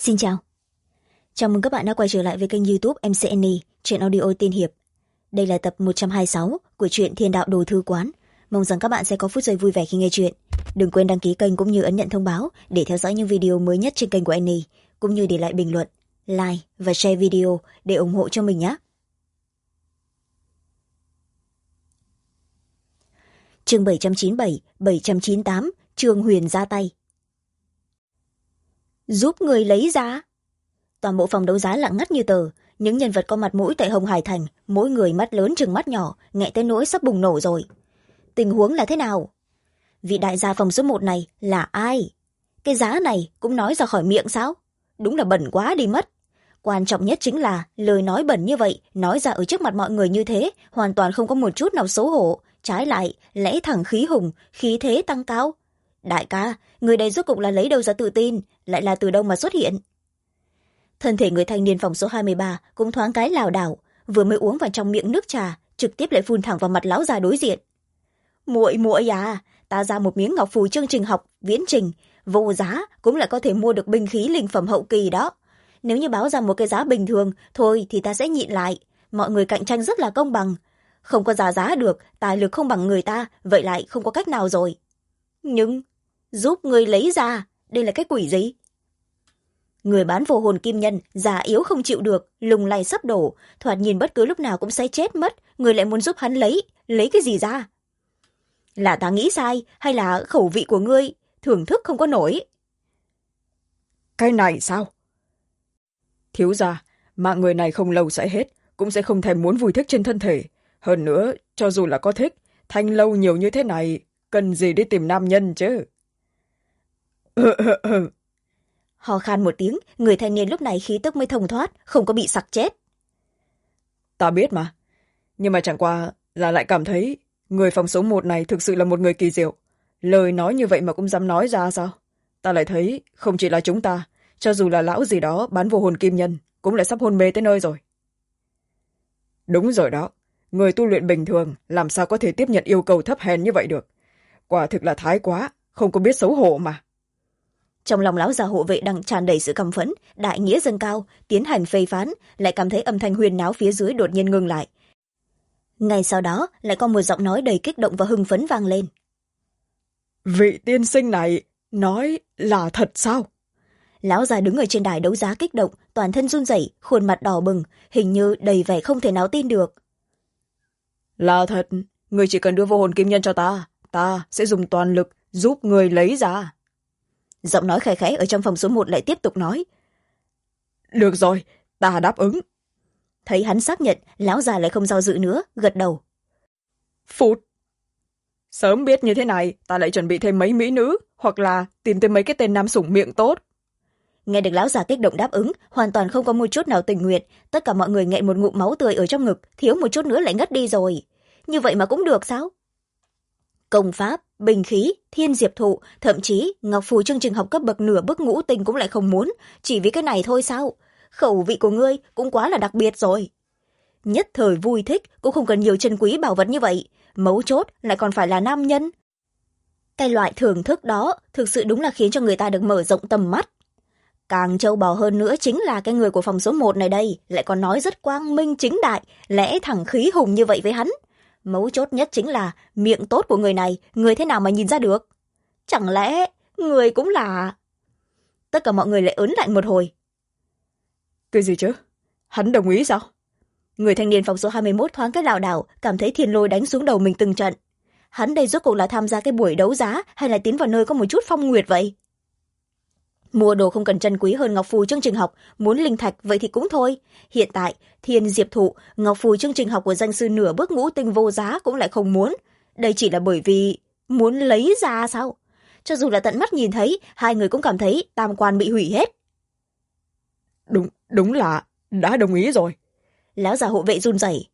Xin chào. Chào mừng các bạn đã quay trở lại với kênh YouTube MCNE, truyện audio tiên hiệp. Đây là tập 126 của truyện Thiên Đạo Đồ Thư Quán. Mong rằng các bạn sẽ có phút giây vui vẻ khi nghe truyện. Đừng quên đăng ký kênh cũng như ấn nhận thông báo để theo dõi những video mới nhất trên kênh của Annie, cũng như để lại bình luận, like và share video để ủng hộ cho mình nhé. Chương 797, 798, Trương Huyền ra tay. Giúp người lấy ra. Toàn bộ phòng đấu giá lặng ngắt như tờ. Những nhân vật có mặt mũi tại Hồng Hải Thành, mỗi người mắt lớn chừng mắt nhỏ, nghẹ tới nỗi sắp bùng nổ rồi. Tình huống là thế nào? Vị đại gia phòng số 1 này là ai? Cái giá này cũng nói ra khỏi miệng sao? Đúng là bẩn quá đi mất. Quan trọng nhất chính là lời nói bẩn như vậy, nói ra ở trước mặt mọi người như thế, hoàn toàn không có một chút nào xấu hổ. Trái lại, lẽ thẳng khí hùng, khí thế tăng cao. Đại ca, người đây rốt cục là lấy đâu ra tự tin, lại là từ đâu mà xuất hiện? Thân thể người thanh niên phòng số 23 cũng thoáng cái lảo đảo, vừa mới uống vào trong miệng nước trà, trực tiếp lại phun thẳng vào mặt lão già đối diện. Muội muội à, ta ra một miếng ngọc phù chương trình học viễn trình, vô giá cũng lại có thể mua được binh khí linh phẩm hậu kỳ đó. Nếu như báo ra một cái giá bình thường thôi thì ta sẽ nhịn lại, mọi người cạnh tranh rất là công bằng. Không có giá được, tài lực không bằng người ta, vậy lại không có cách nào rồi. Nhưng giúp người lấy ra, đây là cái quỷ gì? Người bán vô hồn kim nhân, già yếu không chịu được, lùng lay sắp đổ, thoạt nhìn bất cứ lúc nào cũng sẽ chết mất, người lại muốn giúp hắn lấy cái gì ra? Là ta nghĩ sai, hay là khẩu vị của ngươi, thưởng thức không có nổi? Cái này sao? Thiếu gia, mạng người này không lâu sẽ hết, cũng sẽ không thèm muốn vui thích trên thân thể. Hơn nữa, cho dù là có thích, thanh lâu nhiều như thế này, cần gì đi tìm nam nhân chứ? Ho khan một tiếng, người thanh niên lúc này khí tức mới thông thoát, không có bị sặc chết. Ta biết mà, nhưng mà chẳng qua là lại cảm thấy người phòng số 1 này thực sự là một người kỳ diệu. Lời nói như vậy mà cũng dám nói ra sao? Ta lại thấy không chỉ là chúng ta, cho dù là lão gì đó bán vô hồn kim nhân, cũng lại sắp hôn mê tới nơi rồi. Đúng rồi đó, người tu luyện bình thường làm sao có thể tiếp nhận yêu cầu thấp hèn như vậy được. Quả thực là thái quá, không có biết xấu hổ mà. Trong lòng lão già hộ vệ đang tràn đầy sự căm phẫn, đại nghĩa dâng cao, tiến hành phê phán, lại cảm thấy âm thanh huyền náo phía dưới đột nhiên ngừng lại. Ngay sau đó lại có một giọng nói đầy kích động và hưng phấn vang lên. Vị tiên sinh này nói là thật sao? Lão già đứng ở trên đài đấu giá kích động, toàn thân run rẩy, khuôn mặt đỏ bừng, hình như đầy vẻ không thể nào tin được. Là thật, người chỉ cần đưa vô hồn kim nhân cho ta sẽ dùng toàn lực giúp người lấy ra. Giọng nói khẽ khẽ ở trong phòng số 1 lại tiếp tục nói. Được rồi, ta đáp ứng. Thấy hắn xác nhận, lão già lại không do dự nữa, gật đầu. Phụt. Sớm biết như thế này, ta lại chuẩn bị thêm mấy mỹ nữ, hoặc là tìm thêm mấy cái tên nam sủng miệng tốt. Nghe được lão già kích động đáp ứng, hoàn toàn không có một chút nào tình nguyện, tất cả mọi người nghẹn một ngụm máu tươi ở trong ngực, thiếu một chút nữa lại ngất đi rồi. Như vậy mà cũng được sao? Công pháp, bình khí, thiên diệp thụ, thậm chí ngọc phù chương trình học cấp bậc nửa bước ngũ tinh cũng lại không muốn, chỉ vì cái này thôi sao? Khẩu vị của ngươi cũng quá là đặc biệt rồi. Nhất thời vui thích cũng không cần nhiều chân quý bảo vật như vậy, mấu chốt lại còn phải là nam nhân. Cái loại thưởng thức đó thực sự đúng là khiến cho người ta được mở rộng tầm mắt. Càng trâu bò hơn nữa chính là cái người của phòng số 1 này đây, lại còn nói rất quang minh chính đại, lẽ thẳng khí hùng như vậy với hắn. Mấu chốt nhất chính là miệng tốt của người này, người thế nào mà nhìn ra được? Chẳng lẽ người cũng là... Tất cả mọi người lại ớn lạnh một hồi. Cái gì chứ? Hắn đồng ý sao? Người thanh niên phòng số 21 thoáng cái lảo đảo, cảm thấy thiên lôi đánh xuống đầu mình từng trận. Hắn đây rốt cuộc là tham gia cái buổi đấu giá hay là tiến vào nơi có một chút phong nguyệt vậy? Mua đồ không cần chân quý hơn ngọc phù chương trình học, muốn linh thạch vậy thì cũng thôi. Hiện tại, thiên diệp thụ, ngọc phù chương trình học của danh sư nửa bước ngũ tinh vô giá cũng lại không muốn. Đây chỉ là bởi vì muốn lấy ra sao? Cho dù là tận mắt nhìn thấy, hai người cũng cảm thấy tam quan bị hủy hết. Đúng là đã đồng ý rồi. Lão già hộ vệ run rẩy.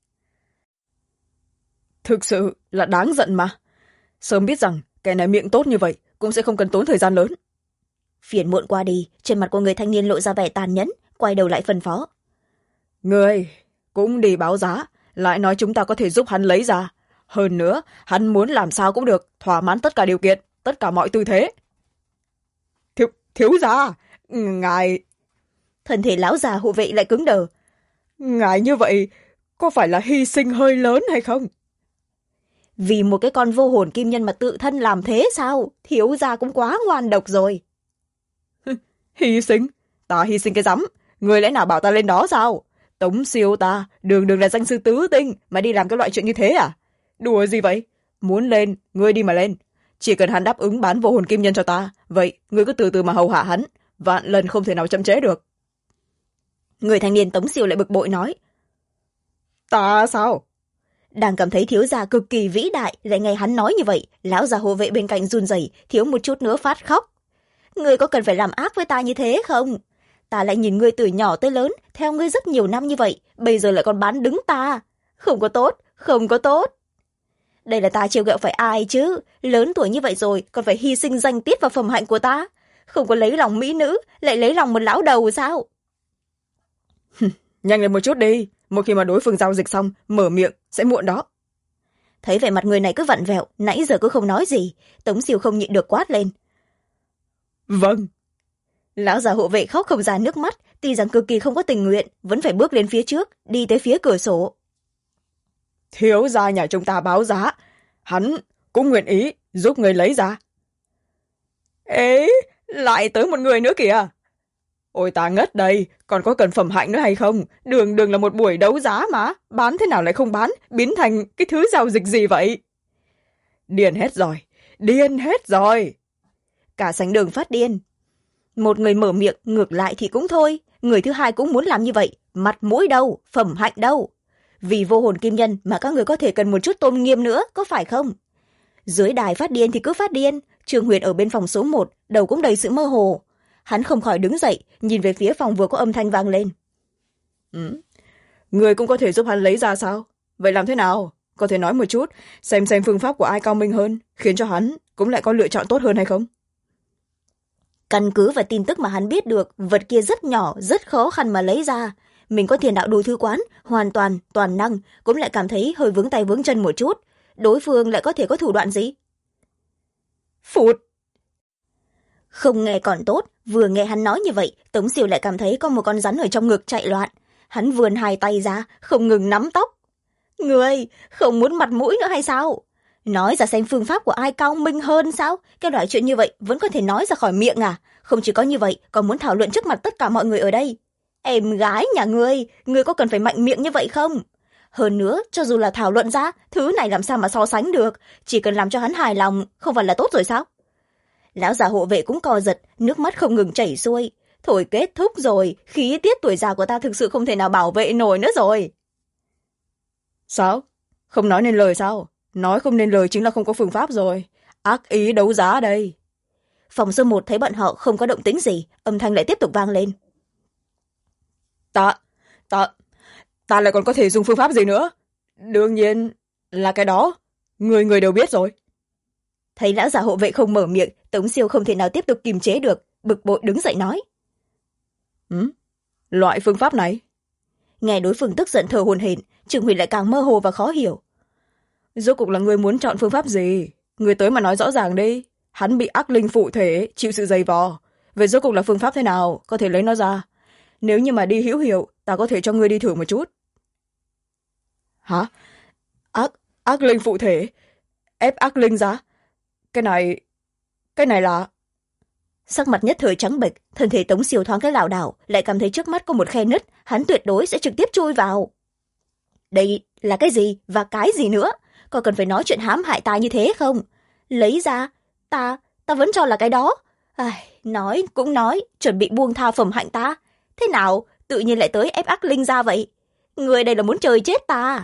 Thực sự là đáng giận mà. Sớm biết rằng kẻ này miệng tốt như vậy cũng sẽ không cần tốn thời gian lớn. Phiền muộn qua đi, trên mặt của người thanh niên lộ ra vẻ tàn nhẫn, quay đầu lại phân phó. Người cũng đi báo giá, lại nói chúng ta có thể giúp hắn lấy ra. Hơn nữa, hắn muốn làm sao cũng được, thỏa mãn tất cả điều kiện, tất cả mọi tư thế. Thiếu gia, ngài... thân thể lão già hộ vệ lại cứng đờ. Ngài như vậy có phải là hy sinh hơi lớn hay không? Vì một cái con vô hồn kim nhân mà tự thân làm thế sao? Thiếu gia cũng quá ngoan độc rồi. Hy sinh? Ta hy sinh cái rắm. Người lẽ nào bảo ta lên đó sao? Tống siêu ta đường đường là danh sư tứ tinh mà đi làm cái loại chuyện như thế à? Đùa gì vậy? Muốn lên, ngươi đi mà lên. Chỉ cần hắn đáp ứng bán vô hồn kim nhân cho ta, vậy ngươi cứ từ từ mà hầu hạ hắn. Vạn lần không thể nào chậm trễ được. Người thanh niên Tống siêu lại bực bội nói. Ta sao? Đang cảm thấy thiếu gia cực kỳ vĩ đại, lại nghe hắn nói như vậy, lão già hộ vệ bên cạnh run rẩy, thiếu một chút nữa phát khóc. Ngươi có cần phải làm ác với ta như thế không? Ta lại nhìn ngươi từ nhỏ tới lớn, theo ngươi rất nhiều năm như vậy, bây giờ lại còn bán đứng ta. Không có tốt, không có tốt. Đây là ta trêu ghẹo phải ai chứ? Lớn tuổi như vậy rồi, còn phải hy sinh danh tiết và phẩm hạnh của ta. Không có lấy lòng mỹ nữ, lại lấy lòng một lão đầu sao? Nhanh lên một chút đi, một khi mà đối phương giao dịch xong, mở miệng, sẽ muộn đó. Thấy vẻ mặt người này cứ vặn vẹo, nãy giờ cứ không nói gì, Tống siêu không nhịn được quát lên. Vâng. Lão già hộ vệ khóc không ra nước mắt, tuy rằng cực kỳ không có tình nguyện, vẫn phải bước lên phía trước, đi tới phía cửa sổ. Thiếu gia nhà chúng ta báo giá, hắn cũng nguyện ý giúp người lấy ra. Ê, lại tới một người nữa kìa. Ôi ta ngất đây, còn có cần phẩm hạnh nữa hay không? Đường đường là một buổi đấu giá mà, bán thế nào lại không bán, biến thành cái thứ giao dịch gì vậy? Điên hết rồi, điên hết rồi. Cả sảnh đường phát điên. Một người mở miệng, ngược lại thì cũng thôi, người thứ hai cũng muốn làm như vậy, mặt mũi đâu, phẩm hạnh đâu. Vì vô hồn kim nhân mà các người có thể cần một chút tôn nghiêm nữa, có phải không? Dưới đài phát điên thì cứ phát điên, Trương Huyền ở bên phòng số 1, đầu cũng đầy sự mơ hồ. Hắn không khỏi đứng dậy, nhìn về phía phòng vừa có âm thanh vang lên. Người cũng có thể giúp hắn lấy ra sao? Vậy làm thế nào? Có thể nói một chút, xem phương pháp của ai cao minh hơn, khiến cho hắn cũng lại có lựa chọn tốt hơn hay không? Căn cứ vào tin tức mà hắn biết được, vật kia rất nhỏ, rất khó khăn mà lấy ra. Mình có tiền đạo đủ thư quán, hoàn toàn, toàn năng, cũng lại cảm thấy hơi vướng tay vướng chân một chút. Đối phương lại có thể có thủ đoạn gì? Phụt! Không nghe còn tốt, vừa nghe hắn nói như vậy, Tống siêu lại cảm thấy có một con rắn ở trong ngực chạy loạn. Hắn vươn hai tay ra, không ngừng nắm tóc. Người, không muốn mặt mũi nữa hay sao? Nói ra xem phương pháp của ai cao minh hơn sao? Cái loại chuyện như vậy vẫn có thể nói ra khỏi miệng à? Không chỉ có như vậy, còn muốn thảo luận trước mặt tất cả mọi người ở đây. Em gái nhà ngươi có cần phải mạnh miệng như vậy không? Hơn nữa, cho dù là thảo luận ra, thứ này làm sao mà so sánh được? Chỉ cần làm cho hắn hài lòng, không phải là tốt rồi sao? Lão già hộ vệ cũng co giật, nước mắt không ngừng chảy xuôi. Thôi kết thúc rồi, khí tiết tuổi già của ta thực sự không thể nào bảo vệ nổi nữa rồi. Sao? Không nói nên lời sao? Nói không nên lời chính là không có phương pháp rồi. Ác ý đấu giá đây. Phòng số 1 thấy bọn họ không có động tĩnh gì, âm thanh lại tiếp tục vang lên. Ta lại còn có thể dùng phương pháp gì nữa? Đương nhiên là cái đó. Người đều biết rồi. Thấy lão già hộ vệ không mở miệng, Tống siêu không thể nào tiếp tục kiềm chế được, bực bội đứng dậy nói. Loại phương pháp này? Nghe đối phương tức giận thở hổn hển, Trương Huyền lại càng mơ hồ và khó hiểu. Rốt cuộc là người muốn chọn phương pháp gì? Người tới mà nói rõ ràng đi. Hắn bị ác linh phụ thể, chịu sự dày vò. Vậy rốt cuộc là phương pháp thế nào? Có thể lấy nó ra. Nếu như mà đi hữu hiệu, ta có thể cho ngươi đi thử một chút. Hả? Ác linh phụ thể? Ép ác linh ra? Cái này là... Sắc mặt nhất thời trắng bệch, thân thể Tống siêu thoáng cái lảo đảo, lại cảm thấy trước mắt có một khe nứt, hắn tuyệt đối sẽ trực tiếp chui vào. Đây là cái gì và cái gì nữa? Có cần phải nói chuyện hãm hại ta như thế không? Lấy ra, ta vẫn cho là cái đó. Nói cũng nói, chuẩn bị buông tha phẩm hạnh ta. Thế nào, tự nhiên lại tới ép ác linh ra vậy? Người đây là muốn trời chết ta.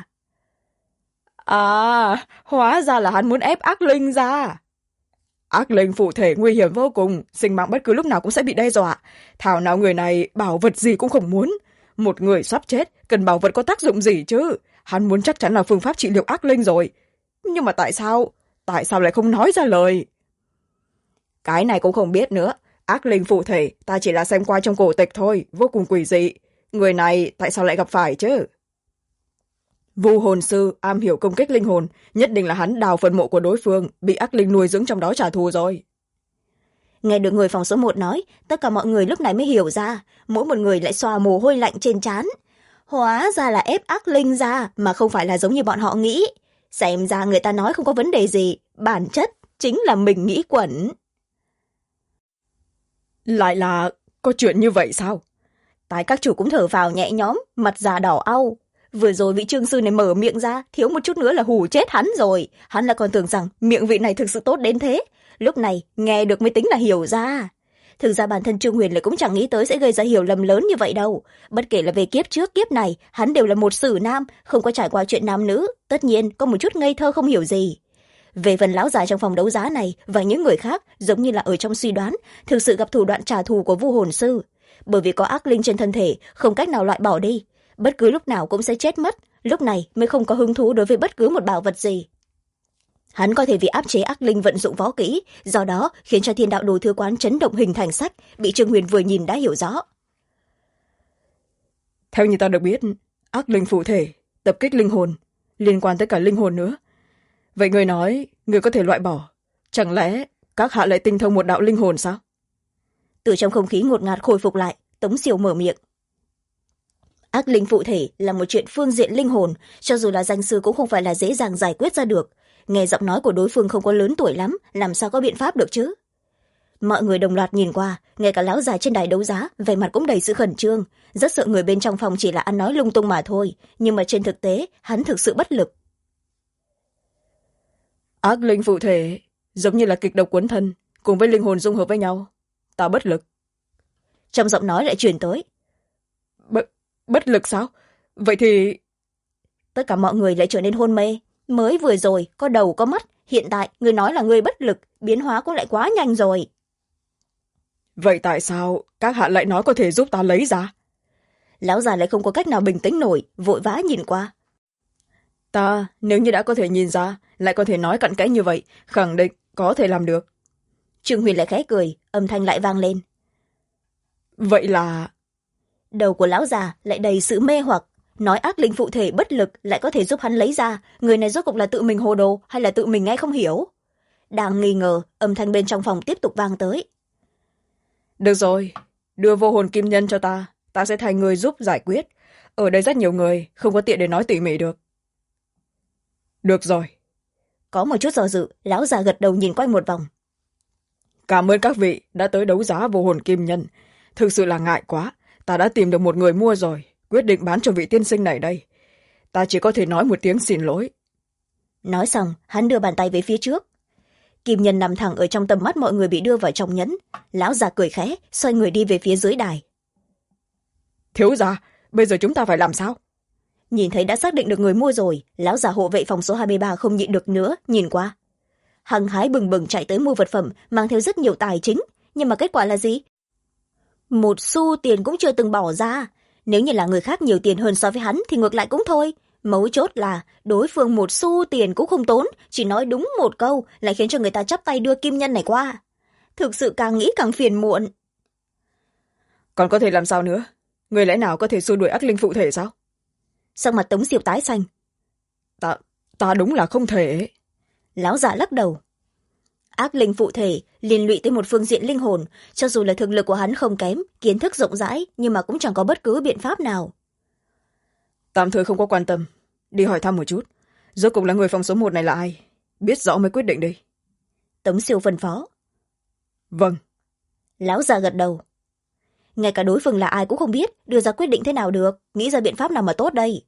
À, hóa ra là hắn muốn ép ác linh ra. Ác linh phụ thể nguy hiểm vô cùng, sinh mạng bất cứ lúc nào cũng sẽ bị đe dọa. Thảo nào người này bảo vật gì cũng không muốn. Một người sắp chết, cần bảo vật có tác dụng gì chứ? Hắn muốn chắc chắn là phương pháp trị liệu ác linh rồi. Nhưng mà tại sao lại không nói ra lời? Cái này cũng không biết nữa. Ác linh phụ thể, ta chỉ là xem qua trong cổ tịch thôi, vô cùng quỷ dị. Người này tại sao lại gặp phải chứ? Vu hồn sư am hiểu công kích linh hồn, nhất định là hắn đào phần mộ của đối phương, bị ác linh nuôi dưỡng trong đó trả thù rồi. Nghe được người phòng số một nói, tất cả mọi người lúc này mới hiểu ra, mỗi một người lại xoa mồ hôi lạnh trên trán. Hóa ra là ép ác linh ra, mà không phải là giống như bọn họ nghĩ. Xem ra người ta nói không có vấn đề gì, bản chất chính là mình nghĩ quẩn. Lại là có chuyện như vậy sao? Tái các chủ cũng thở phào nhẹ nhõm, mặt già đỏ au. Vừa rồi vị trương sư này mở miệng ra, thiếu một chút nữa là hù chết hắn rồi. Hắn là còn tưởng rằng miệng vị này thực sự tốt đến thế. Lúc này nghe được mới tính là hiểu ra. Thực ra bản thân Trương Huyền lại cũng chẳng nghĩ tới sẽ gây ra hiểu lầm lớn như vậy đâu. Bất kể là về kiếp trước kiếp này, hắn đều là một sử nam, không có trải qua chuyện nam nữ, tất nhiên có một chút ngây thơ không hiểu gì. Về phần lão già trong phòng đấu giá này và những người khác, giống như là ở trong suy đoán, thực sự gặp thủ đoạn trả thù của Vu Hồn Sư. Bởi vì có ác linh trên thân thể, không cách nào loại bỏ đi, bất cứ lúc nào cũng sẽ chết mất, lúc này mới không có hứng thú đối với bất cứ một bảo vật gì. Hắn có thể vì áp chế ác linh vận dụng võ kỹ, do đó khiến cho thiên đạo đồ thư quán chấn động hình thành sách, bị Trương Huyền vừa nhìn đã hiểu rõ. Theo như ta được biết, ác linh phụ thể, tập kích linh hồn, liên quan tới cả linh hồn nữa. Vậy người nói, người có thể loại bỏ, chẳng lẽ các hạ lại tinh thông một đạo linh hồn sao? Từ trong không khí ngột ngạt khôi phục lại, Tống Siêu mở miệng. Ác linh phụ thể là một chuyện phương diện linh hồn, cho dù là danh sư cũng không phải là dễ dàng giải quyết ra được. Nghe giọng nói của đối phương không có lớn tuổi lắm, làm sao có biện pháp được chứ? Mọi người đồng loạt nhìn qua, ngay cả lão già trên đài đấu giá, vẻ mặt cũng đầy sự khẩn trương, rất sợ người bên trong phòng chỉ là ăn nói lung tung mà thôi, nhưng mà trên thực tế, hắn thực sự bất lực. Ác linh phụ thể, giống như là kịch độc cuốn thân, cùng với linh hồn dung hợp với nhau. Ta bất lực. Trong giọng nói lại truyền tới. Bất lực sao? Vậy thì... Tất cả mọi người lại trở nên hôn mê. Mới vừa rồi, có đầu có mắt, hiện tại người nói là người bất lực, biến hóa cũng lại quá nhanh rồi. Vậy tại sao các hạ lại nói có thể giúp ta lấy ra? Lão già lại không có cách nào bình tĩnh nổi, vội vã nhìn qua. Ta, nếu như đã có thể nhìn ra, lại có thể nói cặn kẽ như vậy, khẳng định có thể làm được. Trương Huyền lại khẽ cười, âm thanh lại vang lên. Vậy là... Đầu của lão già lại đầy sự mê hoặc, nói ác linh phụ thể bất lực lại có thể giúp hắn lấy ra, người này rốt cuộc là tự mình hồ đồ hay là tự mình nghe không hiểu. Đang nghi ngờ, âm thanh bên trong phòng tiếp tục vang tới. Được rồi, đưa vô hồn kim nhân cho ta sẽ thay người giúp giải quyết. Ở đây rất nhiều người, không có tiện để nói tỉ mỉ được. Được rồi. Có một chút do dự, lão già gật đầu nhìn quanh một vòng. Cảm ơn các vị đã tới đấu giá vô hồn kim nhân. Thực sự là ngại quá, ta đã tìm được một người mua rồi, quyết định bán cho vị tiên sinh này đây. Ta chỉ có thể nói một tiếng xin lỗi. Nói xong, hắn đưa bàn tay về phía trước. Kim nhân nằm thẳng ở trong tầm mắt mọi người bị đưa vào trong nhẫn. Lão già cười khẽ, xoay người đi về phía dưới đài. Thiếu gia, bây giờ chúng ta phải làm sao? Nhìn thấy đã xác định được người mua rồi, lão già hộ vệ phòng số 23 không nhịn được nữa, nhìn qua. Hăng hái bừng bừng chạy tới mua vật phẩm, mang theo rất nhiều tài chính. Nhưng mà kết quả là gì? Một xu tiền cũng chưa từng bỏ ra. Nếu như là người khác nhiều tiền hơn so với hắn thì ngược lại cũng thôi. Mấu chốt là đối phương một xu tiền cũng không tốn, chỉ nói đúng một câu lại khiến cho người ta chắp tay đưa kim nhân này qua. Thực sự càng nghĩ càng phiền muộn. Còn có thể làm sao nữa? Người lẽ nào có thể xua đuổi ác linh phụ thể sao? Sắc mặt Tống Diệp tái xanh. Ta đúng là không thể. Lão già lắc đầu. Ác linh phụ thể liên lụy tới một phương diện linh hồn, cho dù là thực lực của hắn không kém, kiến thức rộng rãi, nhưng mà cũng chẳng có bất cứ biện pháp nào. Tạm thời không có quan tâm, đi hỏi thăm một chút. Rốt cuộc là người phòng số 1 này là ai? Biết rõ mới quyết định đi. Tống Siêu phân phó. Vâng. Lão già gật đầu. Ngay cả đối phương là ai cũng không biết, đưa ra quyết định thế nào được, nghĩ ra biện pháp nào mà tốt đây.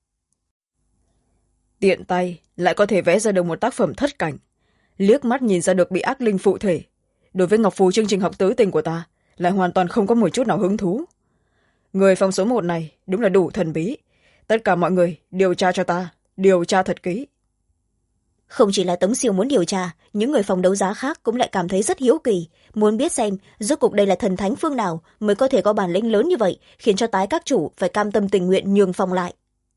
Tiện tay lại có thể vẽ ra được một tác phẩm thất cảnh, liếc mắt nhìn ra được bị ác linh phụ thể. Đối với ngọc phù chương trình học tứ tình của ta lại hoàn toàn không có một chút nào hứng thú. Người phòng số 1 này đúng là đủ thần bí. Tất cả mọi người điều tra cho ta, điều tra thật kỹ. Không chỉ là Tống Siêu muốn điều tra, những người phòng đấu giá khác cũng lại cảm thấy rất hiếu kỳ, muốn biết xem rốt cuộc đây là thần thánh phương nào mới có thể có bản lĩnh lớn như vậy, khiến cho tái các chủ phải cam tâm tình nguyện nhường phòng lại.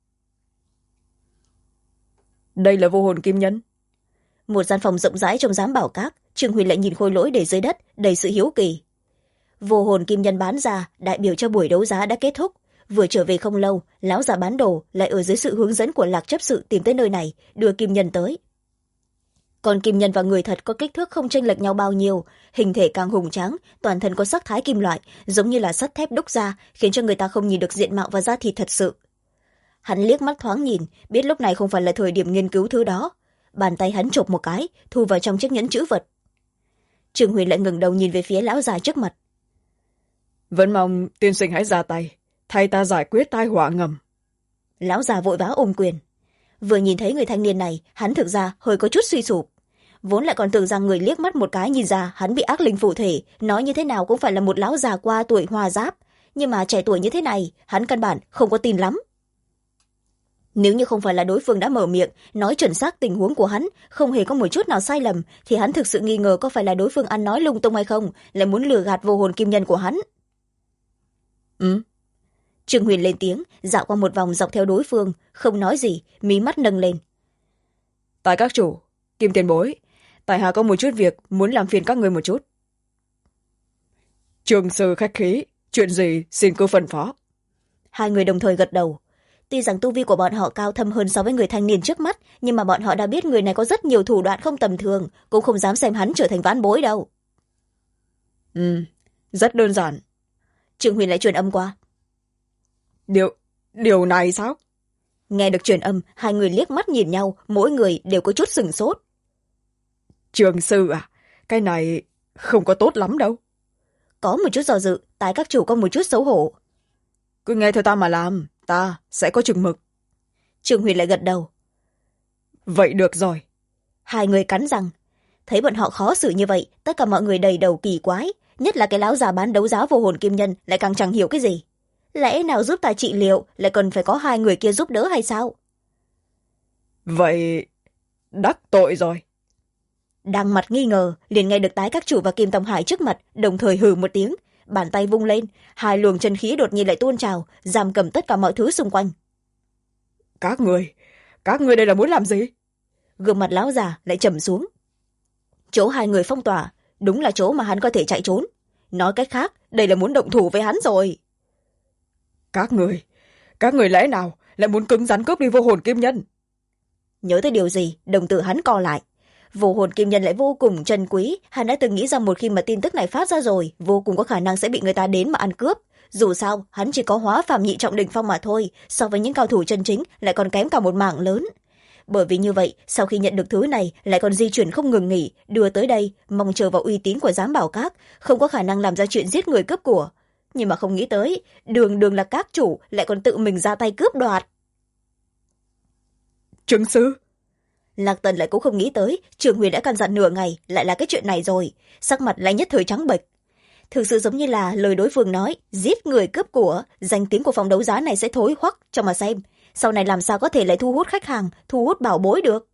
Đây là vô hồn kim nhân. Một gian phòng rộng rãi trong giám bảo các, Trương Huyền lại nhìn khối lỗi để dưới đất, đầy sự hiếu kỳ. Vô hồn kim nhân bán ra, đại biểu cho buổi đấu giá đã kết thúc. Vừa trở về không lâu, lão già bán đồ lại ở dưới sự hướng dẫn của Lạc chấp sự tìm tới nơi này, đưa kim nhân tới. Còn kim nhân và người thật có kích thước không chênh lệch nhau bao nhiêu, hình thể càng hùng tráng, toàn thân có sắc thái kim loại, giống như là sắt thép đúc ra, khiến cho người ta không nhìn được diện mạo và da thịt thật sự. Hắn liếc mắt thoáng nhìn, biết lúc này không phải là thời điểm nghiên cứu thứ đó. Bàn tay hắn chộp một cái, thu vào trong chiếc nhẫn chữ vật. Trương Huyền lại ngẩng đầu nhìn về phía lão già trước mặt. Vẫn mong tiên sinh hãy ra tay, thay ta giải quyết tai họa ngầm. Lão già vội vã ôm quyền. Vừa nhìn thấy người thanh niên này, hắn thực ra hơi có chút suy sụp. Vốn lại còn tưởng rằng người liếc mắt một cái nhìn ra hắn bị ác linh phụ thể, nói như thế nào cũng phải là một lão già qua tuổi hòa giáp. Nhưng mà trẻ tuổi như thế này, hắn căn bản không có tin lắm. Nếu như không phải là đối phương đã mở miệng, nói chuẩn xác tình huống của hắn, không hề có một chút nào sai lầm, thì hắn thực sự nghi ngờ có phải là đối phương ăn nói lung tung hay không, lại muốn lừa gạt vô hồn kim nhân của hắn. Trương Huyền lên tiếng, dạo qua một vòng dọc theo đối phương, không nói gì, mí mắt nâng lên. Tại các chủ, Kim tiền bối, tại hạ có một chút việc muốn làm phiền các người một chút. Trường sư khách khí, chuyện gì xin cứ phân phó. Hai người đồng thời gật đầu. Tuy rằng tu vi của bọn họ cao thâm hơn so với người thanh niên trước mắt, nhưng mà bọn họ đã biết người này có rất nhiều thủ đoạn không tầm thường, cũng không dám xem hắn trở thành vãn bối đâu. Rất đơn giản. Trương Huyền lại truyền âm qua. Điều này sao? Nghe được truyền âm, hai người liếc mắt nhìn nhau, mỗi người đều có chút sửng sốt. Trường sư à, cái này không có tốt lắm đâu. Có một chút do dự, tại các chủ có một chút xấu hổ. Cứ nghe theo ta mà làm, ta sẽ có chừng mực. Trương Huyền lại gật đầu. Vậy được rồi. Hai người cắn răng. Thấy bọn họ khó xử như vậy, tất cả mọi người đầy đầu kỳ quái, nhất là cái lão già bán đấu giá vô hồn kim nhân lại càng chẳng hiểu cái gì. Lẽ nào giúp ta trị liệu lại cần phải có hai người kia giúp đỡ hay sao? Vậy đắc tội rồi. Đang mặt nghi ngờ, liền nghe được tái các chủ và Kim Tông Hải trước mặt đồng thời hừ một tiếng, bàn tay vung lên, hai luồng chân khí đột nhiên lại tuôn trào, giam cầm tất cả mọi thứ xung quanh. Các người đây là muốn làm gì? Gương mặt lão già lại trầm xuống. Chỗ hai người phong tỏa đúng là chỗ mà hắn có thể chạy trốn, nói cách khác đây là muốn động thủ với hắn rồi. Các người lẽ nào lại muốn cứng rắn cướp đi vô hồn kim nhân? Nhớ tới điều gì, đồng tử hắn co lại. Vô hồn kim nhân lại vô cùng trân quý, hắn đã từng nghĩ rằng một khi mà tin tức này phát ra rồi, vô cùng có khả năng sẽ bị người ta đến mà ăn cướp. Dù sao, hắn chỉ có hóa phàm nhị trọng đỉnh phong mà thôi, so với những cao thủ chân chính lại còn kém cả một mảng lớn. Bởi vì như vậy, sau khi nhận được thứ này lại còn di chuyển không ngừng nghỉ, đưa tới đây, mong chờ vào uy tín của giám bảo các, không có khả năng làm ra chuyện giết người cướp của. Nhưng mà không nghĩ tới, đường là các chủ lại còn tự mình ra tay cướp đoạt. Chứng sư. Lạc Tần lại cũng không nghĩ tới, Trường Huyền đã căn dặn nửa ngày lại là cái chuyện này rồi, sắc mặt lại nhất thời trắng bệch. Thực sự giống như là lời đối phương nói, giết người cướp của, danh tiếng của phòng đấu giá này sẽ thối hoắc cho mà xem. Sau này làm sao có thể lại thu hút khách hàng, thu hút bảo bối được.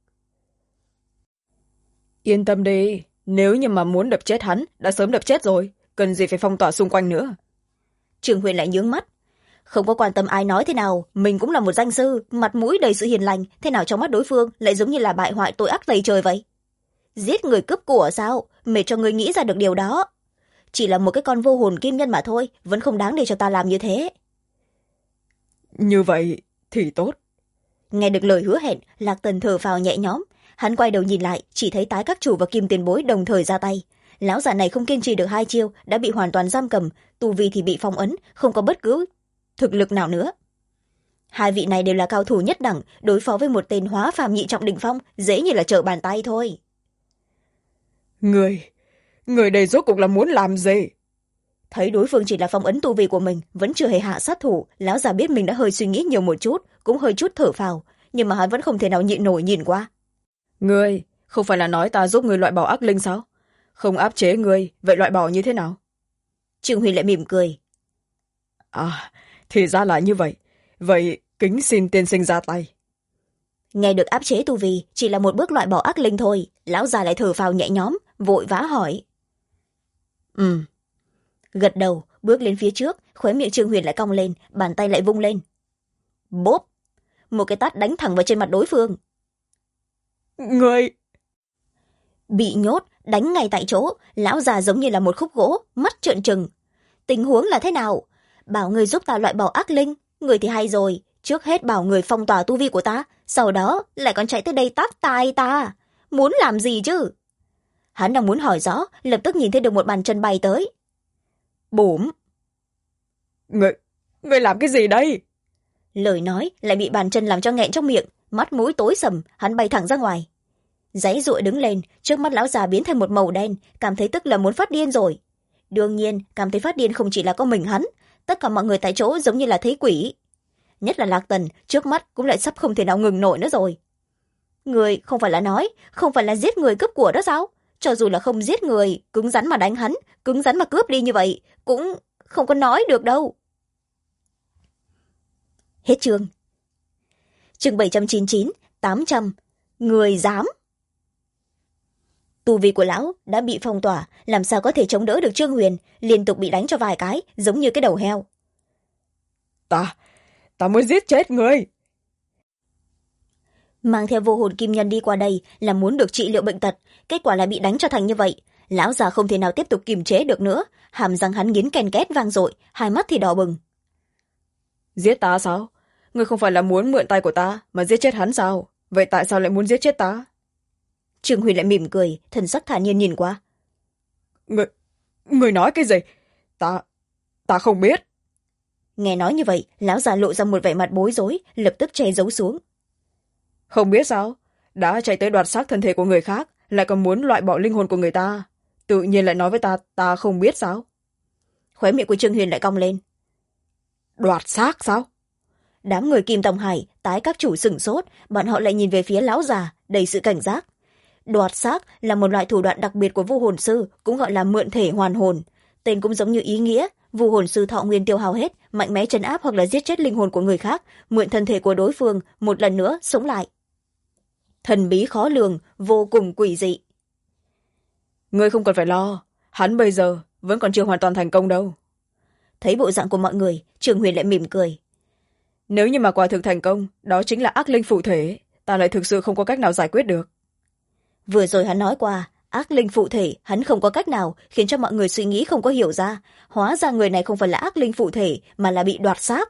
Yên tâm đi, nếu như mà muốn đập chết hắn, đã sớm đập chết rồi, cần gì phải phong tỏa xung quanh nữa. Trường Huyền lại nhướng mắt. Không có quan tâm ai nói thế nào, mình cũng là một danh sư, mặt mũi đầy sự hiền lành, thế nào trong mắt đối phương lại giống như là bại hoại tội ác tày trời vậy. Giết người cướp của sao, mệt cho người nghĩ ra được điều đó. Chỉ là một cái con vô hồn kim nhân mà thôi, vẫn không đáng để cho ta làm như thế. Như vậy thì tốt. Nghe được lời hứa hẹn, Lạc Tần thở phào nhẹ nhõm. Hắn quay đầu nhìn lại, chỉ thấy tái các chủ và Kim tiền bối đồng thời ra tay. Lão già này không kiên trì được 2 chiêu, đã bị hoàn toàn giam cầm, tu vi thì bị phong ấn, không có bất cứ thực lực nào nữa. Hai vị này đều là cao thủ nhất đẳng, đối phó với một tên hóa phàm nhị trọng đỉnh phong, dễ như là trở bàn tay thôi. Người đây rốt cuộc là muốn làm gì? Thấy đối phương chỉ là phong ấn tu vi của mình, vẫn chưa hề hạ sát thủ, lão già biết mình đã hơi suy nghĩ nhiều một chút, cũng hơi chút thở phào, nhưng mà hắn vẫn không thể nào nhịn nổi nhìn qua. Ngươi, không phải là nói ta giúp ngươi loại bỏ ác linh sao? Không áp chế ngươi, vậy loại bỏ như thế nào? Trương Huy lại mỉm cười. À, thì ra là như vậy. Vậy kính xin tiên sinh ra tay. Nghe được áp chế tu vi, chỉ là một bước loại bỏ ác linh thôi, lão già lại thở phào nhẹ nhõm, vội vã hỏi. Gật đầu, bước lên phía trước, khóe miệng Trương Huyền lại cong lên, bàn tay lại vung lên. Bốp! Một cái tát đánh thẳng vào trên mặt đối phương. Người... Bị nhốt, đánh ngay tại chỗ, lão già giống như là một khúc gỗ, mắt trợn trừng. Tình huống là thế nào? Bảo người giúp ta loại bỏ ác linh, người thì hay rồi, trước hết bảo người phong tỏa tu vi của ta, sau đó lại còn chạy tới đây tát tai ta. muốn làm gì chứ? Hắn đang muốn hỏi rõ, lập tức nhìn thấy được một bàn chân bay tới. Bủm! Người làm cái gì đây? Lời nói lại bị bàn chân làm cho nghẹn trong miệng, mắt mũi tối sầm, hắn bay thẳng ra ngoài. Giãy giụa đứng lên, trước mắt lão già biến thành một màu đen, cảm thấy tức là muốn phát điên rồi. Đương nhiên, cảm thấy phát điên không chỉ là có mình hắn, tất cả mọi người tại chỗ giống như là thấy quỷ. Nhất là Lạc Tần, trước mắt cũng lại sắp không thể nào ngừng nổi nữa rồi. Người không phải là nói, không phải là giết người cướp của đó sao? Cho dù là không giết người, cứng rắn mà đánh hắn, cứng rắn mà cướp đi như vậy, cũng không có nói được đâu. Hết chương. Chương 799, 800. Người dám. Tu vi của lão đã bị phong tỏa, làm sao có thể chống đỡ được Trương Huyền, liên tục bị đánh cho vài cái, giống như cái đầu heo. Ta muốn giết chết người. Mang theo vô hồn kim nhân đi qua đây là muốn được trị liệu bệnh tật, kết quả lại bị đánh cho thành như vậy. Lão già không thể nào tiếp tục kiềm chế được nữa, hàm răng hắn nghiến ken két vang dội, hai mắt thì đỏ bừng. Giết ta sao? Người không phải là muốn mượn tay của ta mà giết chết hắn sao? Vậy tại sao lại muốn giết chết ta? Trương Huy lại mỉm cười, thần sắc thản nhiên nhìn qua. Người nói cái gì? Ta không biết. Nghe nói như vậy, lão già lộ ra một vẻ mặt bối rối, lập tức che giấu xuống. Không biết sao? Đã chạy tới đoạt xác thân thể của người khác, lại còn muốn loại bỏ linh hồn của người ta. Tự nhiên lại nói với ta không biết sao? Khóe miệng của Trương Huyền lại cong lên. Đoạt xác sao? Đám người Kim Tông Hải, tái các chủ sửng sốt, bọn họ lại nhìn về phía lão già, đầy sự cảnh giác. Đoạt xác là một loại thủ đoạn đặc biệt của vu hồn sư, cũng gọi là mượn thể hoàn hồn. Tên cũng giống như ý nghĩa, vu hồn sư thọ nguyên tiêu hao hết, mạnh mẽ trấn áp hoặc là giết chết linh hồn của người khác, mượn thân thể của đối phương một lần nữa sống lại. Thần bí khó lường, vô cùng quỷ dị. Ngươi không cần phải lo, hắn bây giờ vẫn còn chưa hoàn toàn thành công đâu. Thấy bộ dạng của mọi người, Trường Huyền lại mỉm cười. Nếu như mà quả thực thành công, đó chính là ác linh phụ thể, ta lại thực sự không có cách nào giải quyết được. Vừa rồi hắn nói qua, ác linh phụ thể, hắn không có cách nào, khiến cho mọi người suy nghĩ không có hiểu ra. Hóa ra người này không phải là ác linh phụ thể, mà là bị đoạt xác.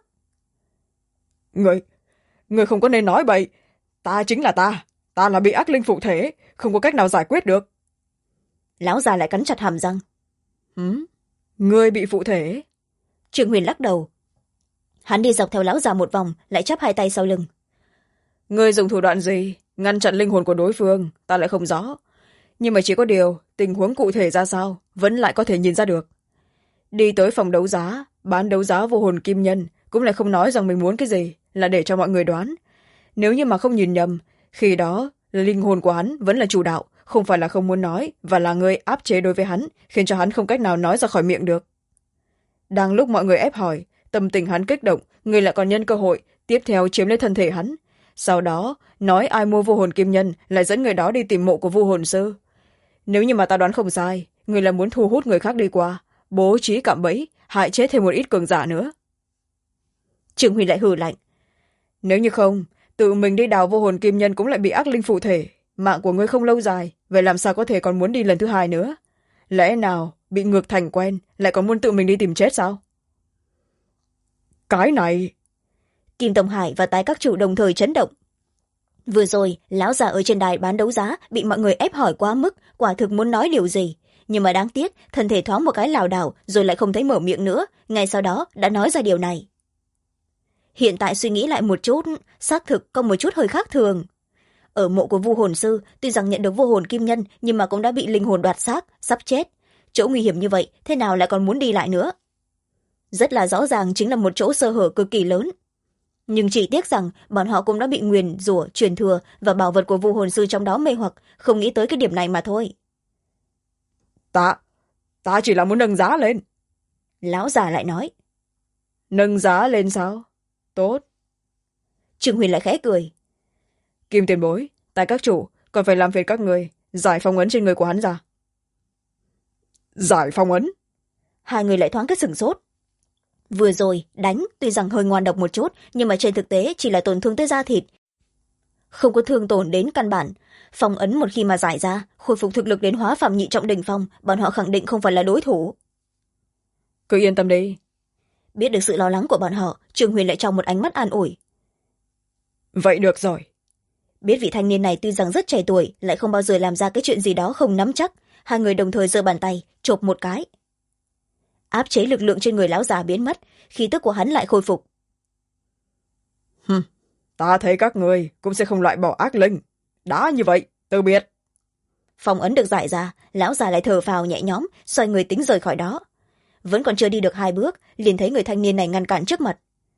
Người không có nên nói bậy. Ta chính là ta là bị ác linh phụ thể, không có cách nào giải quyết được. Lão già lại cắn chặt hàm răng. Ngươi bị phụ thể? Trường Huyền lắc đầu. Hắn đi dọc theo lão già một vòng, lại chắp hai tay sau lưng. Ngươi dùng thủ đoạn gì ngăn chặn linh hồn của đối phương, ta lại không rõ. Nhưng mà chỉ có điều, tình huống cụ thể ra sao, vẫn lại có thể nhìn ra được. Đi tới phòng đấu giá, bán đấu giá vô hồn kim nhân, cũng lại không nói rằng mình muốn cái gì, là để cho mọi người đoán. Nếu như mà không nhìn nhầm, khi đó, linh hồn của hắn vẫn là chủ đạo, không phải là không muốn nói, và là người áp chế đối với hắn, khiến cho hắn không cách nào nói ra khỏi miệng được. Đang lúc mọi người ép hỏi, tâm tình hắn kích động, người lại còn nhân cơ hội, tiếp theo chiếm lấy thân thể hắn. Sau đó, nói ai mua vô hồn kim nhân, lại dẫn người đó đi tìm mộ của vô hồn sư. Nếu như mà ta đoán không sai, người là muốn thu hút người khác đi qua, bố trí cạm bẫy, hại chết thêm một ít cường giả nữa. Trường Huy lại hừ lạnh. Nếu như không, tự mình đi đào vô hồn kim nhân cũng lại bị ác linh phụ thể. Mạng của ngươi không lâu dài, vậy làm sao có thể còn muốn đi lần thứ hai nữa? Lẽ nào, bị ngược thành quen, lại còn muốn tự mình đi tìm chết sao? Cái này... Kim Tông Hải và tái các chủ đồng thời chấn động. Vừa rồi, lão già ở trên đài bán đấu giá bị mọi người ép hỏi quá mức, quả thực muốn nói điều gì. Nhưng mà đáng tiếc, thân thể thoáng một cái lảo đảo rồi lại không thấy mở miệng nữa, ngay sau đó đã nói ra điều này. Hiện tại suy nghĩ lại một chút, xác thực có một chút hơi khác thường. Ở mộ của vu hồn sư, tuy rằng nhận được vô hồn kim nhân, nhưng mà cũng đã bị linh hồn đoạt xác, sắp chết. Chỗ nguy hiểm như vậy, thế nào lại còn muốn đi lại nữa? Rất là rõ ràng chính là một chỗ sơ hở cực kỳ lớn. Nhưng chỉ tiếc rằng bọn họ cũng đã bị nguyền rủa truyền thừa và bảo vật của vu hồn sư trong đó mê hoặc, không nghĩ tới cái điểm này mà thôi. Ta chỉ là muốn nâng giá lên. Lão già lại nói. Nâng giá lên sao? Tốt. Trương Huyền lại khẽ cười. Kim tiền bối, tại các chủ, còn phải làm phiền các người giải phong ấn trên người của hắn ra. Giải phong ấn? Hai người lại thoáng cái sửng sốt. Vừa rồi, đánh tuy rằng hơi ngoan độc một chút, nhưng mà trên thực tế chỉ là tổn thương tới da thịt. Không có thương tổn đến căn bản. Phong ấn một khi mà giải ra, khôi phục thực lực đến hóa phàm nhị trọng đỉnh phong, bọn họ khẳng định không phải là đối thủ. Cứ yên tâm đi. Biết được sự lo lắng của bọn họ, Trường Huyền lại trong một ánh mắt an ủi. Vậy được rồi. biết vị thanh niên này tuy rằng rất trẻ tuổi lại không bao giờ làm ra cái chuyện gì đó không nắm chắc. Hai người đồng thời giơ bàn tay chộp một cái. Áp chế lực lượng trên người lão già biến mất, khí tức của hắn lại khôi phục. Ta thấy các người cũng sẽ không loại bỏ ác linh. Đã như vậy, từ biệt. Phong ấn được giải ra, lão già lại thở phào nhẹ nhõm, xoay người tính rời khỏi đó. Vẫn còn chưa đi được 2 bước, liền thấy người thanh niên này ngăn cản trước mặt.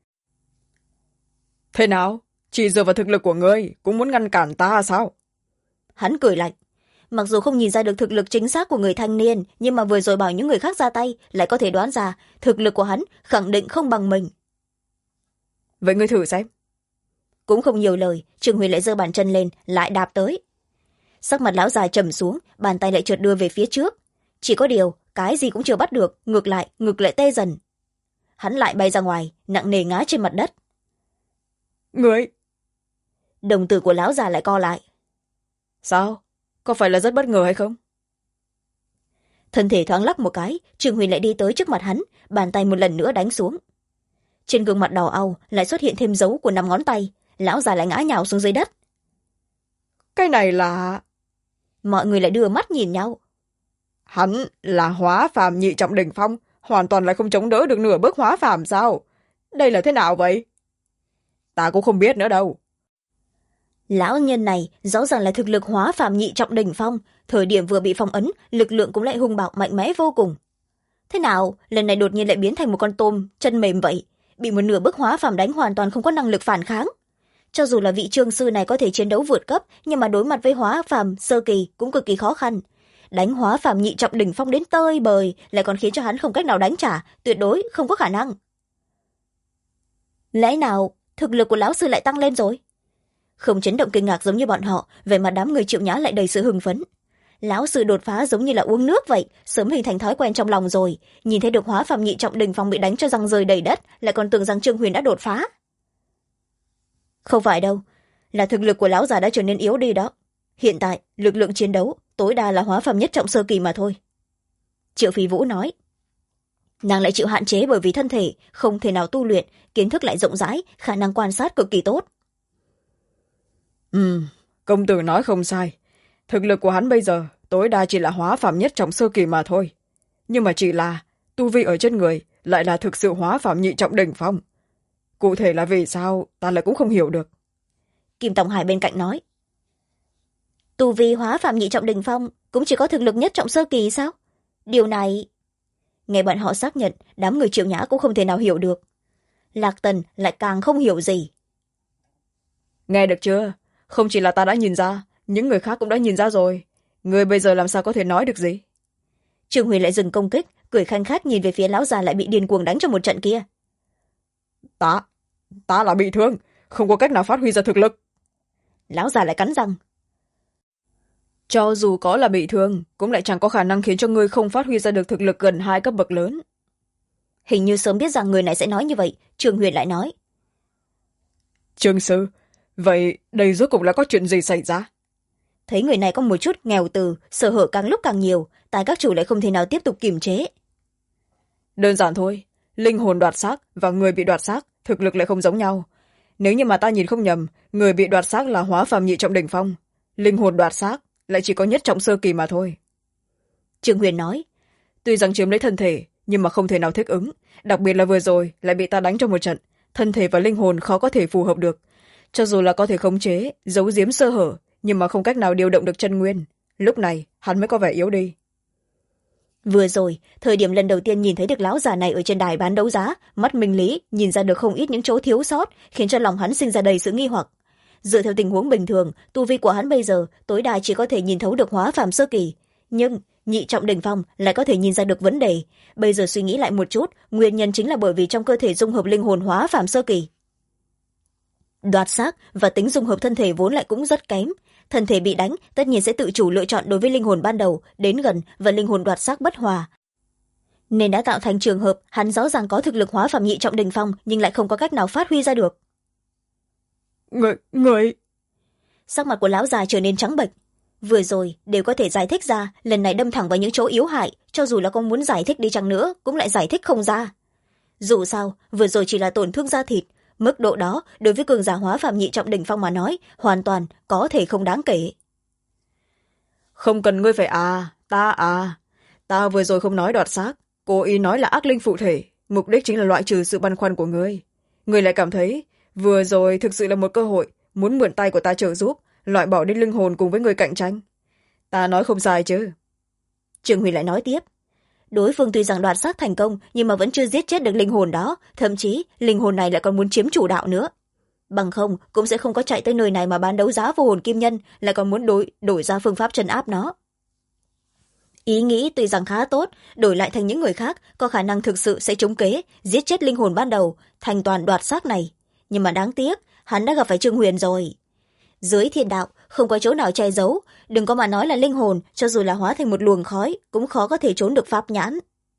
Thế nào? Chỉ dựa vào thực lực của ngươi cũng muốn ngăn cản ta sao? Hắn cười lạnh. Mặc dù không nhìn ra được thực lực chính xác của người thanh niên, nhưng mà vừa rồi bảo những người khác ra tay lại có thể đoán ra thực lực của hắn khẳng định không bằng mình. Vậy ngươi thử xem. Cũng không nhiều lời, Trương Huyền lại giơ bàn chân lên, lại đạp tới. Sắc mặt lão già trầm xuống, bàn tay lại trượt đưa về phía trước. Chỉ có điều cái gì cũng chưa bắt được, ngực lại tê dần. Hắn lại bay ra ngoài, nặng nề ngã trên mặt đất. Ngươi! Đồng tử của lão già lại co lại. Sao? Có phải là rất bất ngờ hay không? Thân thể thoáng lắc một cái, Trương Huyền lại đi tới trước mặt hắn, bàn tay một lần nữa đánh xuống. Trên gương mặt đỏ au lại xuất hiện thêm dấu của 5 ngón tay, lão già lại ngã nhào xuống dưới đất. Cái này là... Mọi người lại đưa mắt nhìn nhau. Hắn là hóa phàm nhị trọng đỉnh phong, hoàn toàn lại không chống đỡ được nửa bước hóa phàm sao? Đây là thế nào vậy? Ta cũng không biết nữa đâu. Lão nhân này rõ ràng là thực lực hóa phàm nhị trọng đỉnh phong, thời điểm vừa bị phong ấn, lực lượng cũng lại hung bạo mạnh mẽ vô cùng. Thế nào, lần này đột nhiên lại biến thành một con tôm chân mềm vậy, bị một nửa bước hóa phàm đánh hoàn toàn không có năng lực phản kháng. Cho dù là vị trương sư này có thể chiến đấu vượt cấp, nhưng mà đối mặt với hóa phàm sơ kỳ cũng cực kỳ khó khăn. Đánh hóa phàm nhị trọng đỉnh phong đến tơi bời lại còn khiến cho hắn không cách nào đánh trả, tuyệt đối không có khả năng. Lẽ nào thực lực của lão sư lại tăng lên rồi? Không chấn động kinh ngạc giống như bọn họ, về mặt đám người Triệu Nhã lại đầy sự hưng phấn. Lão sư đột phá giống như là uống nước vậy, sớm hình thành thói quen trong lòng rồi. Nhìn thấy được hóa phàm nhị trọng đỉnh phong bị đánh cho răng rơi đầy đất, lại còn tưởng rằng Trương Huyền đã đột phá. Không phải đâu, là thực lực của lão già đã trở nên yếu đi đó. Hiện tại lực lượng chiến đấu tối đa là hóa phàm nhất trọng sơ kỳ mà thôi. Triệu Phi Vũ nói. Nàng lại chịu hạn chế bởi vì thân thể không thể nào tu luyện, kiến thức lại rộng rãi, khả năng quan sát cực kỳ tốt. Công tử nói không sai. Thực lực của hắn bây giờ tối đa chỉ là hóa phàm nhất trọng sơ kỳ mà thôi. Nhưng mà chỉ là tu vi ở trên người lại là thực sự hóa phàm nhị trọng đỉnh phong. Cụ thể là vì sao ta lại cũng không hiểu được. Kim Tòng Hải bên cạnh nói. Tu vi hóa phàm nhị trọng đỉnh phong cũng chỉ có thực lực nhất trọng sơ kỳ sao? Điều này... Nghe bọn họ xác nhận, đám người Triệu Nhã cũng không thể nào hiểu được. Lạc Tần lại càng không hiểu gì. Nghe được chưa? Không chỉ là ta đã nhìn ra, những người khác cũng đã nhìn ra rồi. Người bây giờ làm sao có thể nói được gì? Trương Huyền lại dừng công kích, cười khanh khách nhìn về phía lão già lại bị điên cuồng đánh trong một trận kia. Ta là bị thương, không có cách nào phát huy ra thực lực. Lão già lại cắn răng. Cho dù có là bị thương, cũng lại chẳng có khả năng khiến cho ngươi không phát huy ra được thực lực gần 2 cấp bậc lớn. Hình như sớm biết rằng người này sẽ nói như vậy, Trương Huyền lại nói. Trương sư, vậy đây rốt cuộc là có chuyện gì xảy ra? Thấy người này có một chút nghèo từ, sở hở càng lúc càng nhiều, tài các chủ lại không thể nào tiếp tục kiềm chế. Đơn giản thôi, linh hồn đoạt xác và người bị đoạt xác, thực lực lại không giống nhau. Nếu như mà ta nhìn không nhầm, người bị đoạt xác là hóa phàm nhị trọng đỉnh phong, linh hồn đoạt xác lại chỉ có nhất trọng sơ kỳ mà thôi. Trương Huyền nói. Tuy rằng chiếm lấy thân thể, nhưng mà không thể nào thích ứng, đặc biệt là vừa rồi lại bị ta đánh trong một trận, thân thể và linh hồn khó có thể phù hợp được. Cho dù là có thể khống chế, giấu giếm sơ hở, nhưng mà không cách nào điều động được chân nguyên. Lúc này, hắn mới có vẻ yếu đi. Vừa rồi, thời điểm lần đầu tiên nhìn thấy được lão già này ở trên đài bán đấu giá, mắt minh lý nhìn ra được không ít những chỗ thiếu sót, khiến cho lòng hắn sinh ra đầy sự nghi hoặc. Dựa theo tình huống bình thường, tu vi của hắn bây giờ tối đa chỉ có thể nhìn thấu được hóa phàm sơ kỳ, nhưng nhị trọng đỉnh phong lại có thể nhìn ra được vấn đề. Bây giờ suy nghĩ lại một chút, nguyên nhân chính là bởi vì trong cơ thể dung hợp linh hồn hóa phàm sơ kỳ. Đoạt xác và tính dung hợp thân thể vốn lại cũng rất kém. Thân thể bị đánh tất nhiên sẽ tự chủ lựa chọn đối với linh hồn ban đầu, đến gần và linh hồn đoạt xác bất hòa. Nên đã tạo thành trường hợp hắn rõ ràng có thực lực hóa phàm nhị trọng đỉnh phong nhưng lại không có cách nào phát huy ra được. Người... Sắc mặt của lão già trở nên trắng bệch. Vừa rồi đều có thể giải thích ra, lần này đâm thẳng vào những chỗ yếu hại, cho dù là con muốn giải thích đi chăng nữa cũng lại giải thích không ra. Dù sao vừa rồi chỉ là tổn thương da thịt, mức độ đó đối với cường giả hóa phàm nhị trọng đỉnh phong mà nói hoàn toàn có thể không đáng kể. Không cần ngươi phải ta vừa rồi không nói đoạt xác, cố ý nói là ác linh phụ thể, mục đích chính là loại trừ sự băn khoăn của ngươi. Ngươi lại cảm thấy vừa rồi thực sự là một cơ hội muốn mượn tay của ta trợ giúp loại bỏ đi linh hồn cùng với người cạnh tranh. Ta nói không sai chứ? Trường Huyền lại nói tiếp, đối phương tuy rằng đoạt xác thành công nhưng mà vẫn chưa giết chết được linh hồn đó, thậm chí linh hồn này lại còn muốn chiếm chủ đạo nữa. Bằng không cũng sẽ không có chạy tới nơi này mà bán đấu giá vô hồn kim nhân, lại còn muốn đổi ra phương pháp trấn áp nó. Ý nghĩ tuy rằng khá tốt, đổi lại thành những người khác có khả năng thực sự sẽ trúng kế giết chết linh hồn ban đầu thành toàn đoạt xác này, nhưng mà đáng tiếc hắn đã gặp phải Trương Huyền rồi. Dưới thiên đạo không có chỗ nào che giấu, đừng có mà nói là linh hồn, cho dù là hóa thành một luồng khói cũng khó có thể trốn được pháp nhãn.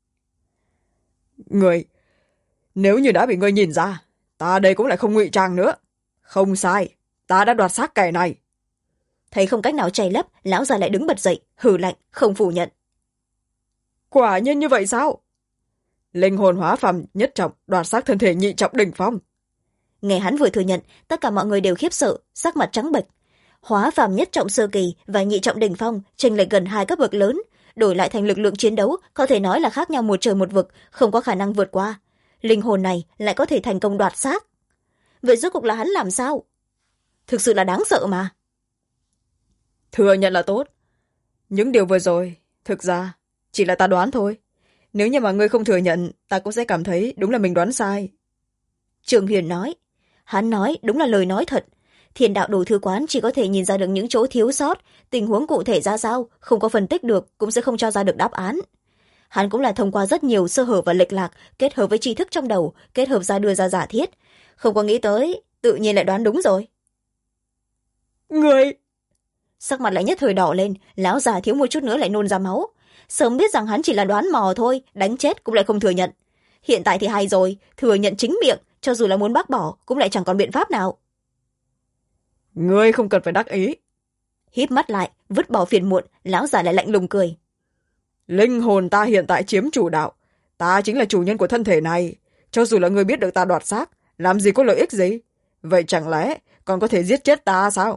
Người, nếu như đã bị ngươi nhìn ra, ta đây cũng lại không ngụy trang nữa. Không sai, ta đã đoạt xác kẻ này. Thấy không cách nào che lấp, lão già lại đứng bật dậy, hừ lạnh, không phủ nhận. Quả nhiên như vậy sao? Linh hồn hóa phàm nhất trọng, đoạt xác thân thể nhị trọng đỉnh phong. Nghe hắn vừa thừa nhận, tất cả mọi người đều khiếp sợ, sắc mặt trắng bệch. Hóa phàm nhất trọng sơ kỳ và nhị trọng đỉnh phong chênh lệch gần 2 cấp bậc lớn, đổi lại thành lực lượng chiến đấu có thể nói là khác nhau một trời một vực, không có khả năng vượt qua. Linh hồn này lại có thể thành công đoạt xác. Vậy rốt cuộc là hắn làm sao? Thực sự là đáng sợ mà. Thừa nhận là tốt. Những điều vừa rồi, thực ra, chỉ là ta đoán thôi. Nếu như mà ngươi không thừa nhận, ta cũng sẽ cảm thấy đúng là mình đoán sai. Trường Huyền nói. Hắn nói đúng là lời nói thật. Thiên đạo đồ thư quán chỉ có thể nhìn ra được những chỗ thiếu sót, tình huống cụ thể ra sao, không có phân tích được, cũng sẽ không cho ra được đáp án. Hắn cũng là thông qua rất nhiều sơ hở và lệch lạc, kết hợp với tri thức trong đầu, kết hợp ra đưa ra giả thiết. Không có nghĩ tới, tự nhiên lại đoán đúng rồi. Người... Sắc mặt lại nhất thời đỏ lên, lão già thiếu một chút nữa lại nôn ra máu. Sớm biết rằng hắn chỉ là đoán mò thôi, đánh chết cũng lại không thừa nhận. Hiện tại thì hay rồi, thừa nhận chính miệng, cho dù là muốn bác bỏ cũng lại chẳng còn biện pháp nào. Ngươi không cần phải đắc ý. Híp mắt lại, vứt bỏ phiền muộn, lão già lại lạnh lùng cười. Linh hồn ta hiện tại chiếm chủ đạo, ta chính là chủ nhân của thân thể này. Cho dù là ngươi biết được ta đoạt xác, làm gì có lợi ích gì? Vậy chẳng lẽ còn có thể giết chết ta sao?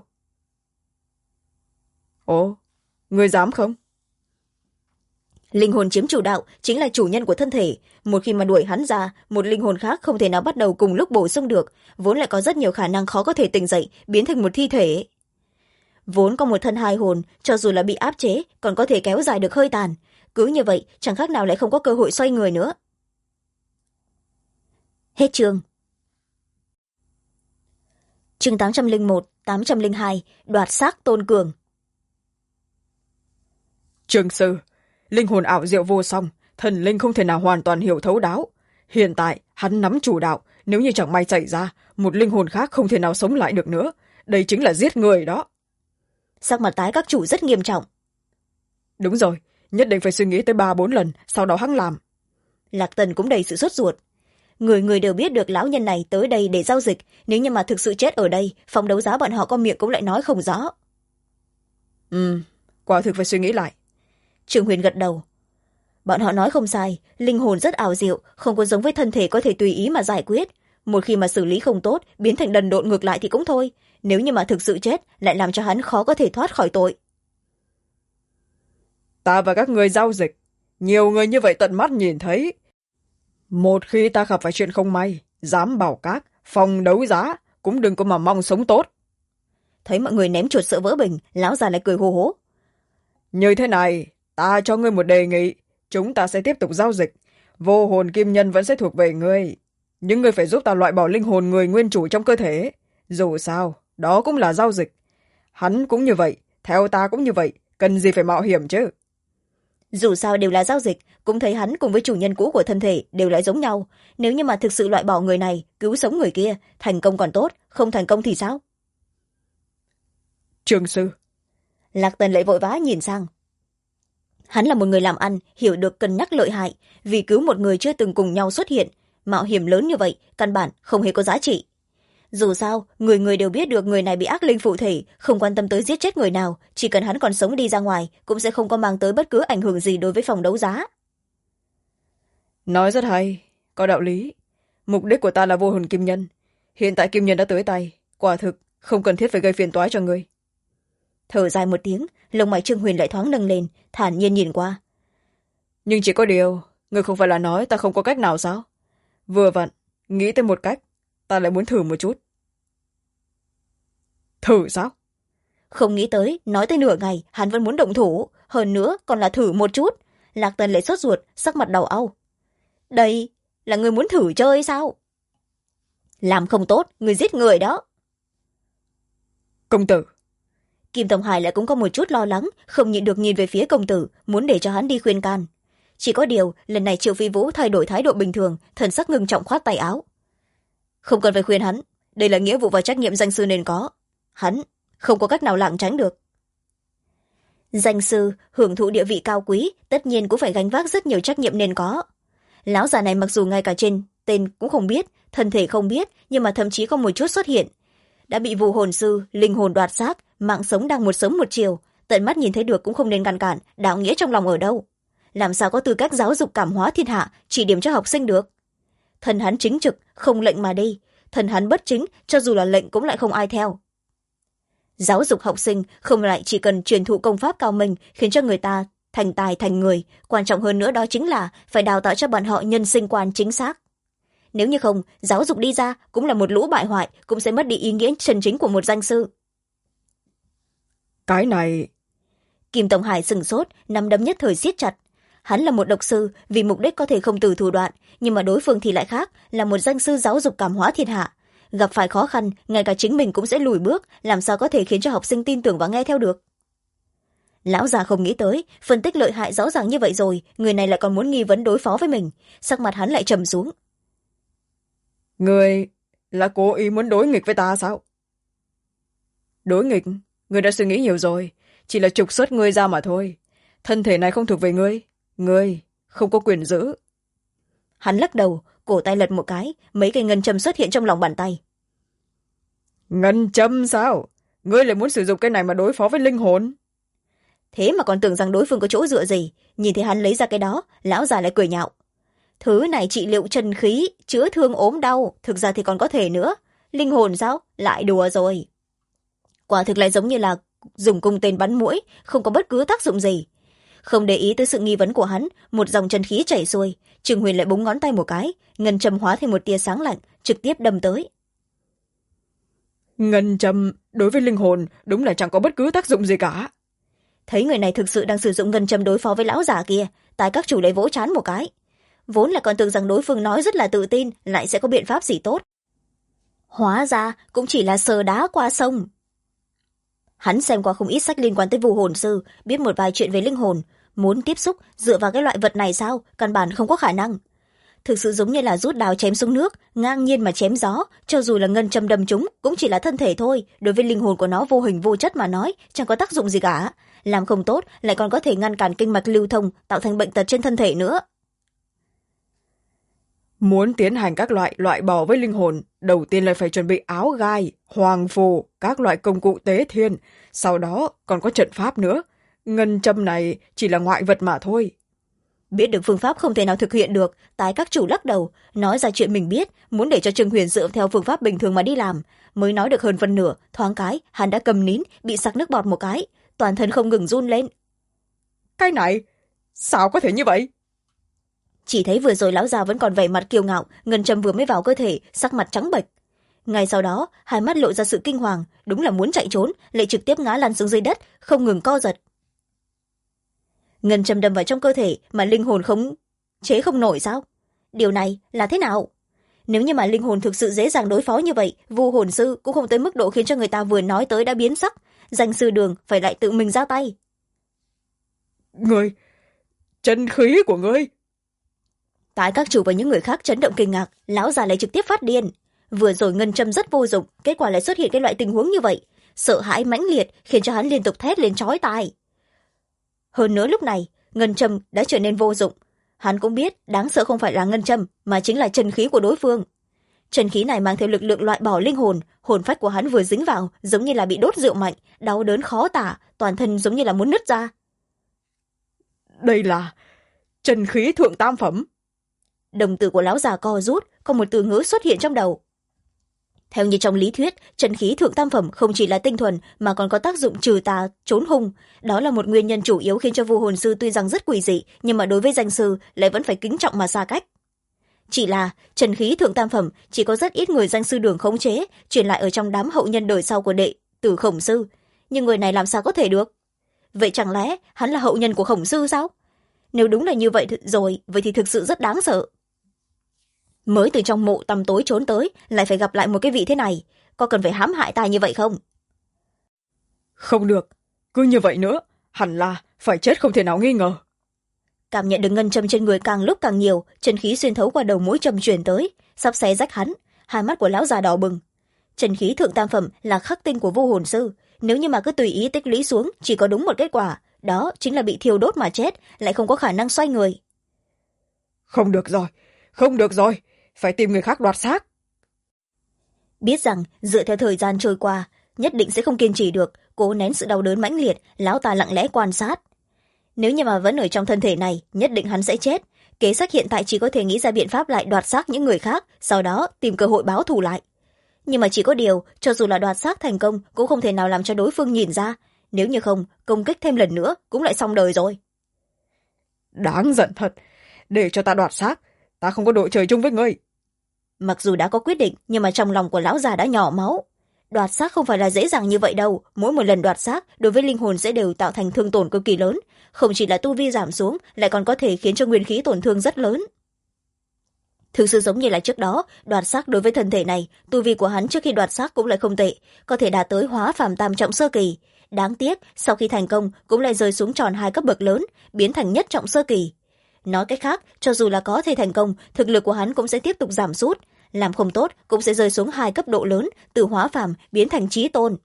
Ồ, ngươi dám không? Linh hồn chiếm chủ đạo chính là chủ nhân của thân thể. Một khi mà đuổi hắn ra, một linh hồn khác không thể nào bắt đầu cùng lúc bổ sung được, vốn lại có rất nhiều khả năng khó có thể tỉnh dậy, biến thành một thi thể. Vốn có một thân hai hồn, cho dù là bị áp chế, còn có thể kéo dài được hơi tàn. Cứ như vậy, chẳng khác nào lại không có cơ hội xoay người nữa. Hết chương. Chương 801, 802, đoạt xác Tôn Cường. Trường sư, linh hồn ảo diệu vô song, thần linh không thể nào hoàn toàn hiểu thấu đáo. Hiện tại, hắn nắm chủ đạo, nếu như chẳng may xảy ra, một linh hồn khác không thể nào sống lại được nữa. Đây chính là giết người đó. Sắc mặt tái các chủ rất nghiêm trọng. Đúng rồi, nhất định phải suy nghĩ tới 3-4 lần, sau đó hắn làm. Lạc Tần cũng đầy sự sốt ruột. Người người đều biết được lão nhân này tới đây để giao dịch, nếu như mà thực sự chết ở đây, phòng đấu giá bọn họ có miệng cũng lại nói không rõ. Quả thực phải suy nghĩ lại. Trường Huyền gật đầu. Bọn họ nói không sai, linh hồn rất ảo diệu, không có giống với thân thể có thể tùy ý mà giải quyết. Một khi mà xử lý không tốt, biến thành đần độn ngược lại thì cũng thôi. Nếu như mà thực sự chết, lại làm cho hắn khó có thể thoát khỏi tội. Ta và các người giao dịch, nhiều người như vậy tận mắt nhìn thấy. Một khi ta gặp phải chuyện không may, dám bảo các, phòng đấu giá, cũng đừng có mà mong sống tốt. Thấy mọi người ném chuột sợ vỡ bình, lão già lại cười hô hố. Như thế này, ta cho ngươi một đề nghị, chúng ta sẽ tiếp tục giao dịch. Vô hồn kim nhân vẫn sẽ thuộc về ngươi, nhưng ngươi phải giúp ta loại bỏ linh hồn người nguyên chủ trong cơ thể. Dù sao, đó cũng là giao dịch. Hắn cũng như vậy, theo ta cũng như vậy, cần gì phải mạo hiểm chứ. Dù sao đều là giao dịch, cũng thấy hắn cùng với chủ nhân cũ của thân thể đều lại giống nhau. Nếu như mà thực sự loại bỏ người này, cứu sống người kia, thành công còn tốt, không thành công thì sao? Trường sư. Lạc Tần lại vội vã nhìn sang. Hắn là một người làm ăn, hiểu được cân nhắc lợi hại, vì cứu một người chưa từng cùng nhau xuất hiện, mạo hiểm lớn như vậy, căn bản không hề có giá trị. Dù sao, người người đều biết được người này bị ác linh phụ thể, không quan tâm tới giết chết người nào, chỉ cần hắn còn sống đi ra ngoài, cũng sẽ không có mang tới bất cứ ảnh hưởng gì đối với phòng đấu giá. Nói rất hay, có đạo lý. Mục đích của ta là vô hồn kim nhân. hiện tại kim nhân đã tới tay, quả thực không cần thiết phải gây phiền toái cho ngươi. Thở dài một tiếng, lông mày Trương Huyền lại thoáng nâng lên, thản nhiên nhìn qua. Nhưng chỉ có điều, ngươi không phải là nói ta không có cách nào sao? Vừa vặn nghĩ tới một cách, ta lại muốn thử một chút. Thử sao? Không nghĩ tới, nói tới nửa ngày hắn vẫn muốn động thủ, hơn nữa còn là thử một chút. Lạc Tần lại sốt ruột, sắc mặt đầu âu. Đây là người muốn thử chơi sao? Làm không tốt, người giết người đó. Công tử. Kim Tổng Hải lại cũng có một chút lo lắng, không nhịn được nhìn về phía công tử, muốn để cho hắn đi khuyên can. Chỉ có điều lần này Triệu Phi Vũ thay đổi thái độ bình thường, thần sắc ngưng trọng khoát tay áo. Không cần phải khuyên hắn, đây là nghĩa vụ và trách nhiệm danh sư nên có. Hắn không có cách nào lảng tránh được. Danh sư hưởng thụ địa vị cao quý, tất nhiên cũng phải gánh vác rất nhiều trách nhiệm nên có. Lão già này mặc dù ngay cả trên tên cũng không biết, thân thể không biết, nhưng mà thậm chí có một chút xuất hiện. Đã bị Vu hồn sư linh hồn đoạt xác, mạng sống đang một sớm một chiều, tận mắt nhìn thấy được cũng không nên ngăn cản, đạo nghĩa trong lòng ở đâu? Làm sao có tư cách giáo dục cảm hóa thiên hạ, chỉ điểm cho học sinh được? Thần hắn chính trực, không lệnh mà đi, thần hắn bất chính, cho dù là lệnh cũng lại không ai theo. Giáo dục học sinh không lại chỉ cần truyền thụ công pháp cao minh, khiến cho người ta thành tài thành người, quan trọng hơn nữa đó chính là phải đào tạo cho bọn họ nhân sinh quan chính xác. Nếu như không, giáo dục đi ra cũng là một lũ bại hoại, cũng sẽ mất đi ý nghĩa chân chính của một danh sư. Cái này... Kim Tổng Hải sừng sốt, nắm đấm nhất thời siết chặt. Hắn là một độc sư, vì mục đích có thể không từ thủ đoạn, nhưng mà đối phương thì lại khác, là một danh sư giáo dục cảm hóa thiên hạ. Gặp phải khó khăn, ngay cả chính mình cũng sẽ lùi bước, làm sao có thể khiến cho học sinh tin tưởng và nghe theo được. Lão già không nghĩ tới, phân tích lợi hại rõ ràng như vậy rồi, người này lại còn muốn nghi vấn đối phó với mình, sắc mặt hắn lại trầm xuống. Người là cố ý muốn đối nghịch với ta sao? Đối nghịch? Người đã suy nghĩ nhiều rồi, chỉ là trục xuất ngươi ra mà thôi. Thân thể này không thuộc về ngươi không có quyền giữ. Hắn lắc đầu, cổ tay lật một cái, mấy cây ngân châm xuất hiện trong lòng bàn tay. Ngân châm sao? Ngươi lại muốn sử dụng cái này mà đối phó với linh hồn? Thế mà còn tưởng rằng đối phương có chỗ dựa gì, nhìn thấy hắn lấy ra cái đó, lão già lại cười nhạo. Thứ này trị liệu chân khí, chữa thương ốm đau, thực ra thì còn có thể nữa. Linh hồn sao? Lại đùa rồi. Quả thực lại giống như là dùng cung tên bắn muỗi, không có bất cứ tác dụng gì. Không để ý tới sự nghi vấn của hắn, một dòng chân khí chảy xuôi, Trừng Huyền lại búng ngón tay một cái, ngân châm hóa thành một tia sáng lạnh, trực tiếp đâm tới. Ngân châm đối với linh hồn đúng là chẳng có bất cứ tác dụng gì cả. Thấy người này thực sự đang sử dụng ngân châm đối phó với lão già kia, tài các chủ lại vỗ trán một cái. Vốn là còn tưởng rằng đối phương nói rất là tự tin, lại sẽ có biện pháp gì tốt. Hóa ra cũng chỉ là sờ đá qua sông. Hắn xem qua không ít sách liên quan tới Vu hồn sư, biết một vài chuyện về linh hồn, muốn tiếp xúc dựa vào cái loại vật này sao, căn bản không có khả năng. Thực sự giống như là rút đào chém xuống nước, ngang nhiên mà chém gió, cho dù là ngân châm đâm chúng cũng chỉ là thân thể thôi, đối với linh hồn của nó vô hình vô chất mà nói, chẳng có tác dụng gì cả. Làm không tốt lại còn có thể ngăn cản kinh mạch lưu thông, tạo thành bệnh tật trên thân thể nữa. Muốn tiến hành các loại bỏ với linh hồn, đầu tiên là phải chuẩn bị áo gai, hoàng phù, các loại công cụ tế thiên, sau đó còn có trận pháp nữa. Ngân châm này chỉ là ngoại vật mà thôi. Biết được phương pháp không thể nào thực hiện được, tái các chủ lắc đầu, nói ra chuyện mình biết, muốn để cho Trương Huyền dựa theo phương pháp bình thường mà đi làm. Mới nói được hơn phân nửa, thoáng cái, hắn đã cầm nín, bị sặc nước bọt một cái, toàn thân không ngừng run lên. Cái này, sao có thể như vậy? Chỉ thấy vừa rồi lão già vẫn còn vẻ mặt kiêu ngạo, ngân châm vừa mới vào cơ thể, sắc mặt trắng bệch. Ngay sau đó, hai mắt lộ ra sự kinh hoàng, đúng là muốn chạy trốn, lại trực tiếp ngã lăn xuống dưới đất, không ngừng co giật. Ngân châm đâm vào trong cơ thể mà linh hồn không chế không nổi sao? Điều này là thế nào? Nếu như mà linh hồn thực sự dễ dàng đối phó như vậy, Vu hồn sư cũng không tới mức độ khiến cho người ta vừa nói tới đã biến sắc, danh sư Đường phải lại tự mình ra tay. Ngươi, chân khí của ngươi. Tại các chủ và những người khác chấn động kinh ngạc, lão già lại trực tiếp phát điên. Vừa rồi ngân châm rất vô dụng, kết quả lại xuất hiện cái loại tình huống như vậy, sợ hãi mãnh liệt khiến cho hắn liên tục thét lên chói tai. Hơn nữa lúc này, ngân châm đã trở nên vô dụng. Hắn cũng biết đáng sợ không phải là ngân châm, mà chính là chân khí của đối phương. Chân khí này mang theo lực lượng loại bỏ linh hồn, hồn phách của hắn vừa dính vào, giống như là bị đốt rượu mạnh, đau đớn khó tả, toàn thân giống như là muốn nứt ra. Đây là chân khí thượng tam phẩm. Đồng tử của lão già co rút, có một từ ngữ xuất hiện trong đầu. Theo như trong lý thuyết, chân khí thượng tam phẩm không chỉ là tinh thuần mà còn có tác dụng trừ tà trốn hung. Đó là một nguyên nhân chủ yếu khiến cho vu hồn sư tuy rằng rất quỷ dị, nhưng mà đối với danh sư lại vẫn phải kính trọng mà xa cách. Chỉ là chân khí thượng tam phẩm chỉ có rất ít người danh sư đường khống chế, truyền lại ở trong đám hậu nhân đời sau của đệ tử Khổng sư, nhưng người này làm sao có thể được? Vậy chẳng lẽ hắn là hậu nhân của Khổng sư sao? Nếu đúng là như vậy rồi, vậy thì thực sự rất đáng sợ. Mới từ trong mộ tăm tối trốn tới, lại phải gặp lại một cái vị thế này, có cần phải hãm hại ta như vậy không? Không được, cứ như vậy nữa, hẳn là phải chết không thể nào nghi ngờ. Cảm nhận được ngân châm trên người càng lúc càng nhiều, chân khí xuyên thấu qua đầu mũi châm truyền tới, sắp xé rách hắn. Hai mắt của lão già đỏ bừng. Chân khí thượng tam phẩm là khắc tinh của vu hồn sư, nếu như mà cứ tùy ý tích lũy xuống, chỉ có đúng một kết quả, đó chính là bị thiêu đốt mà chết, lại không có khả năng xoay người. Không được rồi, không được rồi, phải tìm người khác đoạt xác. Biết rằng dựa theo thời gian trôi qua, nhất định sẽ không kiên trì được, cố nén sự đau đớn mãnh liệt, lão ta lặng lẽ quan sát. Nếu như mà vẫn ở trong thân thể này, nhất định hắn sẽ chết. Kế sách hiện tại chỉ có thể nghĩ ra biện pháp lại đoạt xác những người khác, sau đó tìm cơ hội báo thù lại. Nhưng mà chỉ có điều, cho dù là đoạt xác thành công cũng không thể nào làm cho đối phương nhìn ra. Nếu như không, công kích thêm lần nữa cũng lại xong đời rồi. Đáng giận thật, để cho ta đoạt xác, ta không có đội trời chung với ngươi. Mặc dù đã có quyết định, nhưng mà trong lòng của lão già đã nhỏ máu. Đoạt xác không phải là dễ dàng như vậy đâu, mỗi một lần đoạt xác đối với linh hồn sẽ đều tạo thành thương tổn cực kỳ lớn, không chỉ là tu vi giảm xuống, lại còn có thể khiến cho nguyên khí tổn thương rất lớn. Thực sự giống như là trước đó, đoạt xác đối với thân thể này, tu vi của hắn trước khi đoạt xác cũng lại không tệ, có thể đạt tới hóa phàm tam trọng sơ kỳ. Đáng tiếc, sau khi thành công cũng lại rơi xuống tròn 2 cấp bậc lớn, biến thành nhất trọng sơ kỳ. Nói cách khác, cho dù là có thể thành công, thực lực của hắn cũng sẽ tiếp tục giảm sút, làm không tốt cũng sẽ rơi xuống 2 cấp độ lớn, từ hóa phàm biến thành chí tôn.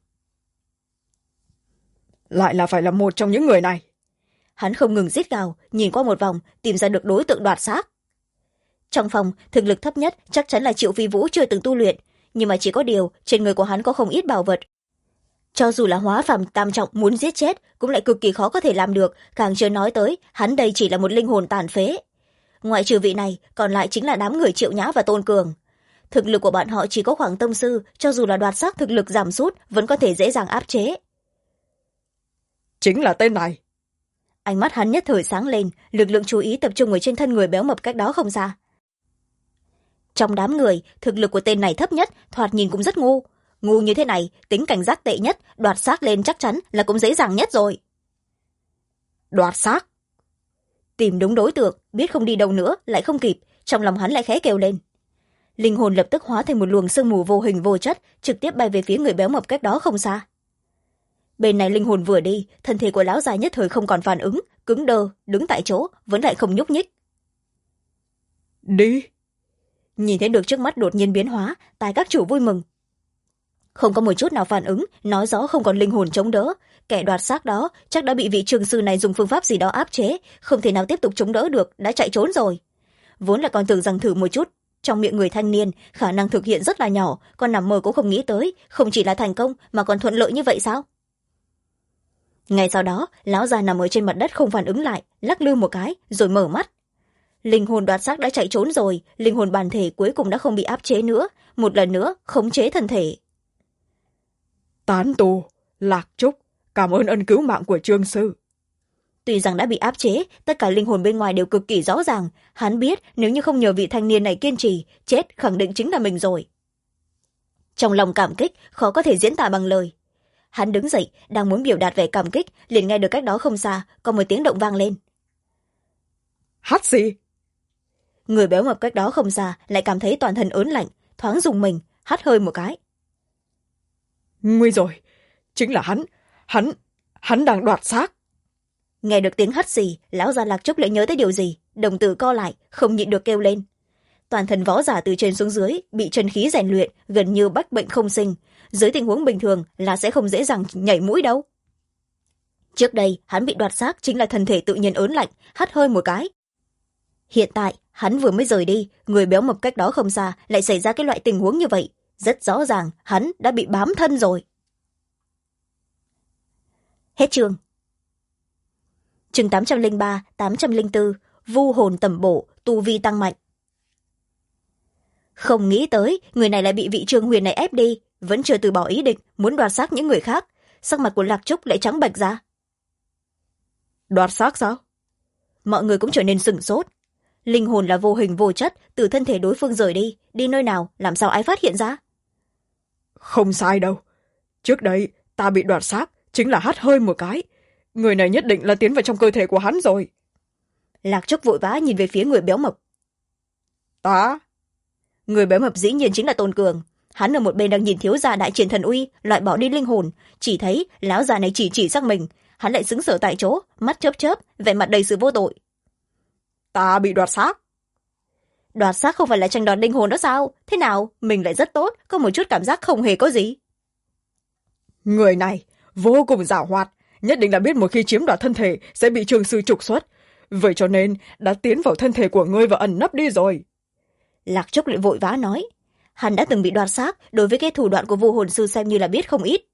Lại là phải là một trong những người này. Hắn không ngừng rít gào, nhìn qua một vòng, tìm ra được đối tượng đoạt xác. Trong phòng, thực lực thấp nhất chắc chắn là Triệu Phi Vũ chưa từng tu luyện, nhưng mà chỉ có điều trên người của hắn có không ít bảo vật. Cho dù là hóa phàm tam trọng muốn giết chết cũng lại cực kỳ khó có thể làm được, càng chưa nói tới hắn đây chỉ là một linh hồn tàn phế. Ngoại trừ vị này, còn lại chính là đám người Triệu Nhã và Tôn Cường. Thực lực của bọn họ chỉ có khoảng tông sư, cho dù là đoạt xác thực lực giảm sút vẫn có thể dễ dàng áp chế. Chính là tên này. Ánh mắt hắn nhất thời sáng lên, lực lượng chú ý tập trung ở trên thân người béo mập cách đó không xa. Trong đám người, thực lực của tên này thấp nhất, thoạt nhìn cũng rất ngu. Ngu như thế này, tính cảnh giác tệ nhất, đoạt xác lên chắc chắn là cũng dễ dàng nhất rồi. Đoạt xác? Tìm đúng đối tượng, biết không đi đâu nữa, lại không kịp, trong lòng hắn lại khẽ kêu lên. Linh hồn lập tức hóa thành một luồng sương mù vô hình vô chất, trực tiếp bay về phía người béo mập cách đó không xa. Bên này linh hồn vừa đi, thân thể của lão già nhất thời không còn phản ứng, cứng đơ, đứng tại chỗ, vẫn lại không nhúc nhích. Đi! Nhìn thấy được trước mắt đột nhiên biến hóa, tài các chủ vui mừng. Không có một chút nào phản ứng, nói rõ không còn linh hồn chống đỡ. Kẻ đoạt xác đó chắc đã bị vị trường sư này dùng phương pháp gì đó áp chế, không thể nào tiếp tục chống đỡ được, đã chạy trốn rồi. Vốn là còn tưởng rằng thử một chút, trong miệng người thanh niên, khả năng thực hiện rất là nhỏ, còn nằm mơ cũng không nghĩ tới, không chỉ là thành công mà còn thuận lợi như vậy sao? Ngay sau đó, lão già nằm ở trên mặt đất không phản ứng lại, lắc lư một cái, rồi mở mắt. Linh hồn đoạt xác đã chạy trốn rồi, linh hồn bản thể cuối cùng đã không bị áp chế nữa, một lần nữa khống chế thân thể. Tán tu, Lạc Trúc, cảm ơn ân cứu mạng của Trương sư. Tuy rằng đã bị áp chế, tất cả linh hồn bên ngoài đều cực kỳ rõ ràng, hắn biết nếu như không nhờ vị thanh niên này kiên trì, chết khẳng định chính là mình rồi. Trong lòng cảm kích, khó có thể diễn tả bằng lời. Hắn đứng dậy, đang muốn biểu đạt vẻ cảm kích, liền nghe được cách đó không xa, có một tiếng động vang lên. Hát gì? Người béo mập cách đó không xa lại cảm thấy toàn thân ớn lạnh, thoáng dùng mình, hắt hơi một cái. Nguy rồi, chính là hắn đang đoạt xác. Nghe được tiếng hắt xì, lão già Lạc Trúc lại nhớ tới điều gì, đồng tử co lại, không nhịn được kêu lên. Toàn thân võ giả từ trên xuống dưới bị chân khí rèn luyện, gần như bách bệnh không sinh, dưới tình huống bình thường là sẽ không dễ dàng nhảy mũi đâu. Trước đây hắn bị đoạt xác chính là thân thể tự nhiên ớn lạnh, hắt hơi một cái. Hiện tại hắn vừa mới rời đi, người béo mập cách đó không xa lại xảy ra cái loại tình huống như vậy, rất rõ ràng hắn đã bị bám thân rồi. Hết chương. Chương 803, 804, vu hồn tầm bổ, tu vi tăng mạnh. Không nghĩ tới người này lại bị vị Trương Huyền này ép đi, vẫn chưa từ bỏ ý định muốn đoạt xác những người khác. Sắc mặt của Lạc Trúc lại trắng bệch ra. Đoạt xác sao? Mọi người cũng trở nên sửng sốt. Linh hồn là vô hình vô chất, từ thân thể đối phương rời đi, đi nơi nào làm sao ai phát hiện ra? Không sai đâu. Trước đây ta bị đoạt xác chính là hắt hơi một cái. Người này nhất định là tiến vào trong cơ thể của hắn rồi. Lạc Trúc vội vã nhìn về phía người béo mập. Ta? Người béo mập dĩ nhiên chính là Tôn Cường. Hắn ở một bên đang nhìn thiếu gia đại triển thần uy, loại bỏ đi linh hồn, chỉ thấy lão già này chỉ sang mình. Hắn lại sững sờ tại chỗ, mắt chớp chớp, vẻ mặt đầy sự vô tội. Ta bị đoạt xác? Đoạt xác không phải là tranh đoạt linh hồn đó sao? Thế nào mình lại rất tốt, có một chút cảm giác không hề có gì. Người này vô cùng giảo hoạt, nhất định là biết một khi chiếm đoạt thân thể sẽ bị trường sư trục xuất, vậy cho nên đã tiến vào thân thể của ngươi và ẩn nấp đi rồi. Lạc Trúc lại vội vã nói. Hắn đã từng bị đoạt xác, đối với cái thủ đoạn của vô hồn sư xem như là biết không ít.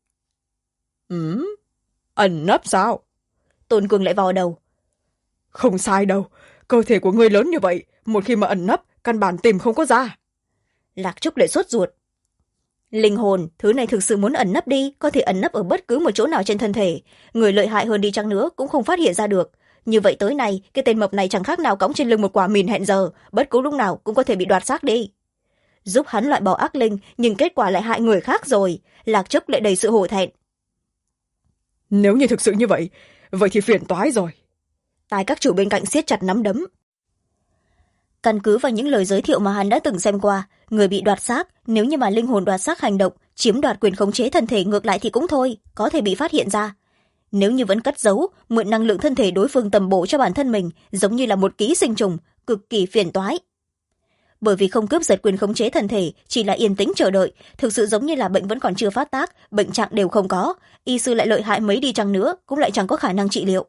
Ẩn nấp sao? Tôn Cường lại vò đầu. Không sai đâu, cơ thể của ngươi lớn như vậy, một khi mà ẩn nấp căn bản tìm không có ra. Lạc Trúc lại sốt ruột. Linh hồn, thứ này thực sự muốn ẩn nấp đi, có thể ẩn nấp ở bất cứ một chỗ nào trên thân thể. Người lợi hại hơn đi chăng nữa cũng không phát hiện ra được. Như vậy tới nay, cái tên mập này chẳng khác nào cõng trên lưng một quả mìn hẹn giờ, bất cứ lúc nào cũng có thể bị đoạt xác đi. Giúp hắn loại bỏ ác linh, nhưng kết quả lại hại người khác rồi. Lạc Trúc lại đầy sự hổ thẹn. Nếu như thực sự như vậy, vậy thì phiền toái rồi. Tai các chủ bên cạnh siết chặt nắm đấm. Căn cứ vào những lời giới thiệu mà hắn đã từng xem qua, người bị đoạt xác, nếu như mà linh hồn đoạt xác hành động, chiếm đoạt quyền khống chế thân thể ngược lại thì cũng thôi, có thể bị phát hiện ra. Nếu như vẫn cất giấu, mượn năng lượng thân thể đối phương tầm bổ cho bản thân mình, giống như là một ký sinh trùng, cực kỳ phiền toái. Bởi vì không cướp giật quyền khống chế thân thể, chỉ là yên tĩnh chờ đợi, thực sự giống như là bệnh vẫn còn chưa phát tác, bệnh trạng đều không có, y sư lại lợi hại mấy đi chăng nữa, cũng lại chẳng có khả năng trị liệu.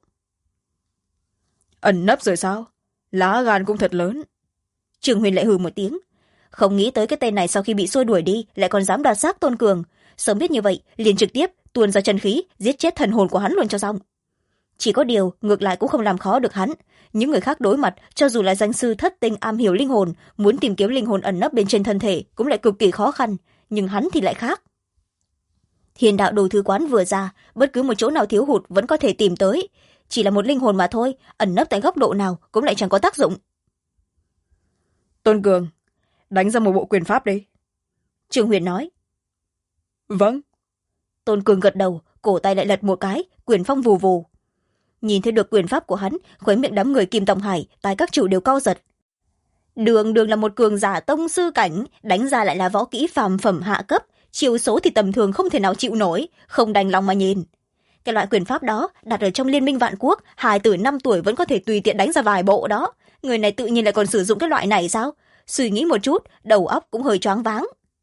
Ẩn nấp rồi sao? Lá gan cũng thật lớn. Trường Huyền lại hừ một tiếng. Không nghĩ tới cái tên này sau khi bị xua đuổi đi lại còn dám đoạt xác Tôn Cường. Sớm biết như vậy liền trực tiếp tuôn ra chân khí giết chết thần hồn của hắn luôn cho xong. Chỉ có điều ngược lại cũng không làm khó được hắn. Những người khác đối mặt, cho dù là danh sư thất tinh am hiểu linh hồn, muốn tìm kiếm linh hồn ẩn nấp bên trên thân thể cũng lại cực kỳ khó khăn, nhưng hắn thì lại khác. Thiên đạo đồ thư quán vừa ra, bất cứ một chỗ nào thiếu hụt vẫn có thể tìm tới. Chỉ là một linh hồn mà thôi, ẩn nấp tại góc độ nào cũng lại chẳng có tác dụng. Tôn Cường, đánh ra một bộ quyền pháp đi. Trương Huyền nói. Vâng. Tôn Cường gật đầu, cổ tay lại lật một cái, quyền phong vù vù. Nhìn thấy được quyền pháp của hắn, khuấy miệng đám người Kim Tòng Hải, tai các chủ đều cau giật. Đường là một cường giả tông sư cảnh, đánh ra lại là võ kỹ phàm phẩm hạ cấp, chiêu số thì tầm thường không thể nào chịu nổi, không đành lòng mà nhìn. Cái loại quyền pháp đó đặt ở trong Liên minh Vạn Quốc, hài tử 5 tuổi vẫn có thể tùy tiện đánh ra vài bộ đó. Người này tự nhiên lại còn sử dụng cái loại này sao? Suy nghĩ một chút, đầu óc cũng hơi choáng váng.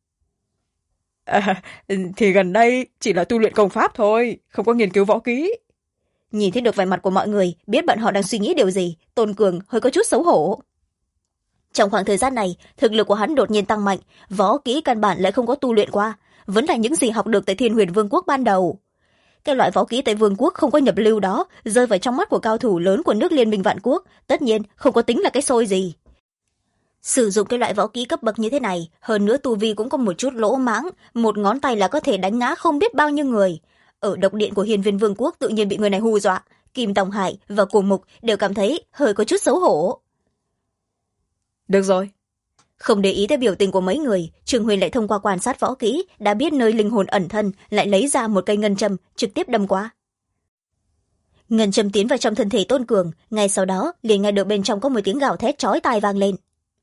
Thì gần đây chỉ là tu luyện công pháp thôi, không có nghiên cứu võ kỹ. Nhìn thấy được vẻ mặt của mọi người, biết bọn họ đang suy nghĩ điều gì, Tôn Cường hơi có chút xấu hổ. Trong khoảng thời gian này, thực lực của hắn đột nhiên tăng mạnh, võ kỹ căn bản lại không có tu luyện qua, vẫn là những gì học được tại Thiên Huyền Vương quốc ban đầu. Cái loại võ kỹ tại Vương quốc không có nhập lưu đó, rơi vào trong mắt của cao thủ lớn của nước Liên minh Vạn Quốc, tất nhiên không có tính là cái xôi gì. Sử dụng cái loại võ kỹ cấp bậc như thế này, hơn nữa tu vi cũng có một chút lỗ mãng, một ngón tay là có thể đánh ngã không biết bao nhiêu người. Ở độc điện của Hiên Viên Vương quốc tự nhiên bị người này hù dọa, Kim Tòng Hải và Cuồng Mục đều cảm thấy hơi có chút xấu hổ. Được rồi. Không để ý tới biểu tình của mấy người, Trương Huyền lại thông qua quan sát võ kỹ, đã biết nơi linh hồn ẩn thân, lại lấy ra một cây ngân châm, trực tiếp đâm qua. Ngân châm tiến vào trong thân thể Tôn Cường, ngay sau đó liền nghe được bên trong có một tiếng gào thét chói tai vang lên.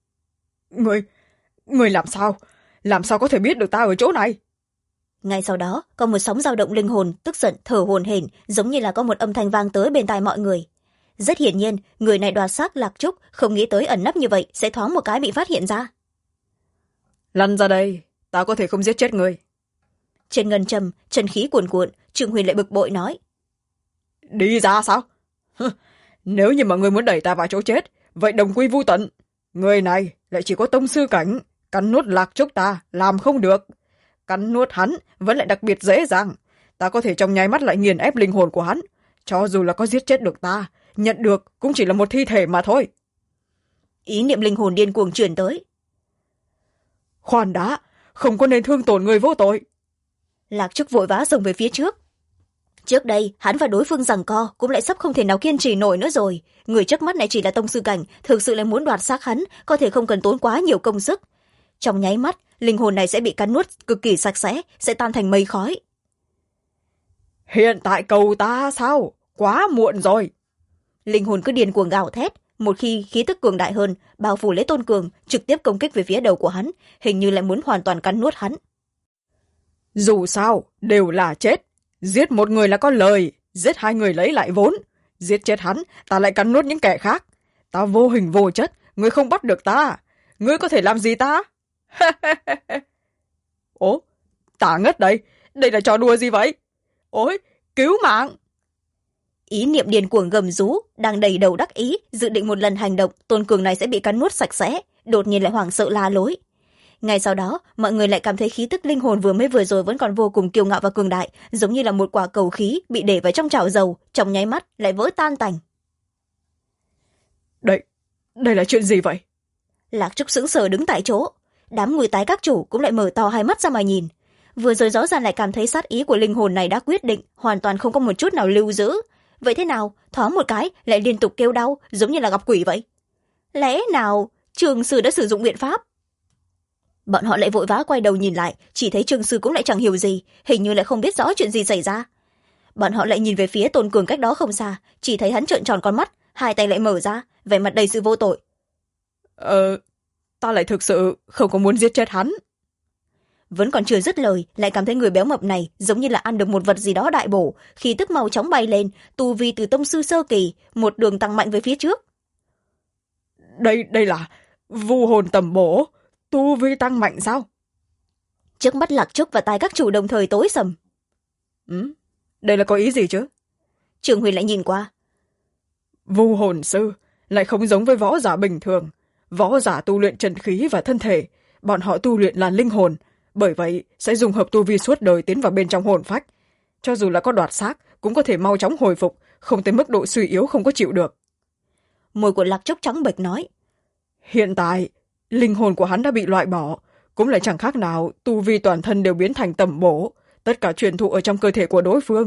Người làm sao có thể biết được ta ở chỗ này? Ngay sau đó có một sóng dao động linh hồn, tức giận thở hổn hển, giống như là có một âm thanh vang tới bên tai mọi người. Rất hiển nhiên, người này đoạt xác Lạc Trúc, không nghĩ tới ẩn nấp như vậy sẽ thoáng một cái bị phát hiện ra. Lăn ra đây, ta có thể không giết chết người. Trên ngân châm, chân khí cuồn cuộn, Trương Huyền lại bực bội nói. Đi ra sao? Nếu như mà người muốn đẩy ta vào chỗ chết, vậy đồng quy vu tận. Người này lại chỉ có tông sư cảnh, cắn nuốt Lạc Trúc ta làm không được. Cắn nuốt hắn vẫn lại đặc biệt dễ dàng. Ta có thể trong nháy mắt lại nghiền ép linh hồn của hắn. Cho dù là có giết chết được ta, nhận được cũng chỉ là một thi thể mà thôi. Ý niệm linh hồn điên cuồng truyền tới. Khoan đã, không có nên thương tổn người vô tội. Lạc Trúc vội vã xông về phía trước. Trước đây hắn và đối phương giằng co cũng lại sắp không thể nào kiên trì nổi nữa rồi. Người trước mắt này chỉ là tông sư cảnh, thực sự lại muốn đoạt xác hắn, có thể không cần tốn quá nhiều công sức. Trong nháy mắt, linh hồn này sẽ bị cắn nuốt cực kỳ sạch sẽ, sẽ tan thành mây khói. Hiện tại cầu ta sao? Quá muộn rồi. Linh hồn cứ điên cuồng gào thét. Một khi khí tức cường đại hơn bao phủ lấy Tôn Cường, trực tiếp công kích về phía đầu của hắn, hình như lại muốn hoàn toàn cắn nuốt hắn. Dù sao đều là chết, giết một người là có lời, giết hai người lấy lại vốn, giết chết hắn ta lại cắn nuốt những kẻ khác. Ta vô hình vô chất, ngươi không bắt được ta, ngươi có thể làm gì ta? Ố, ta ngất đây, đây là trò đùa gì vậy? Ôi, cứu mạng! Ý niệm điên cuồng gầm rú, đang đầy đầu đắc ý, dự định một lần hành động Tôn Cường này sẽ bị cắn nuốt sạch sẽ, đột nhiên lại hoảng sợ la lối. Ngay sau đó, mọi người lại cảm thấy khí tức linh hồn vừa rồi vẫn còn vô cùng kiêu ngạo và cường đại, giống như là một quả cầu khí bị để vào trong chảo dầu, trong nháy mắt lại vỡ tan tành. Đây là chuyện gì vậy? Lạc Trúc sững sờ đứng tại chỗ. Đám người tái các chủ cũng lại mở to hai mắt ra mà nhìn. Vừa rồi rõ ràng lại cảm thấy sát ý của linh hồn này đã quyết định, hoàn toàn không có một chút nào lưu giữ. Vậy thế nào, thoáng một cái lại liên tục kêu đau, giống như là gặp quỷ vậy? Lẽ nào Trường Sư đã sử dụng biện pháp? Bọn họ lại vội vã quay đầu nhìn lại, chỉ thấy Trường Sư cũng lại chẳng hiểu gì, hình như lại không biết rõ chuyện gì xảy ra. Bọn họ lại nhìn về phía Tôn Cường cách đó không xa, chỉ thấy hắn trợn tròn con mắt, hai tay lại mở ra, vẻ mặt đầy sự vô tội. Ta lại thực sự không có muốn giết chết hắn. Vẫn còn chưa dứt lời, lại cảm thấy người béo mập này giống như là ăn được một vật gì đó đại bổ, khí tức mau chóng bay lên, tu vi từ tông sư sơ kỳ, một đường tăng mạnh về phía trước. Đây là vu hồn tầm bổ, tu vi tăng mạnh sao? Trước mắt Lạc Trúc và tai các chủ đồng thời tối sầm. Đây là có ý gì chứ? Trường Huyền lại nhìn qua. Vu hồn sư lại không giống với võ giả bình thường. Võ giả tu luyện trần khí và thân thể, bọn họ tu luyện là linh hồn, bởi vậy sẽ dùng hợp tu vi suốt đời tiến vào bên trong hồn phách. Cho dù là có đoạt xác, cũng có thể mau chóng hồi phục, không tới mức độ suy yếu không có chịu được. Môi của Lạc Trúc trắng bệch nói. Hiện tại, linh hồn của hắn đã bị loại bỏ, cũng lại chẳng khác nào tu vi toàn thân đều biến thành tầm bổ, tất cả truyền thụ ở trong cơ thể của đối phương.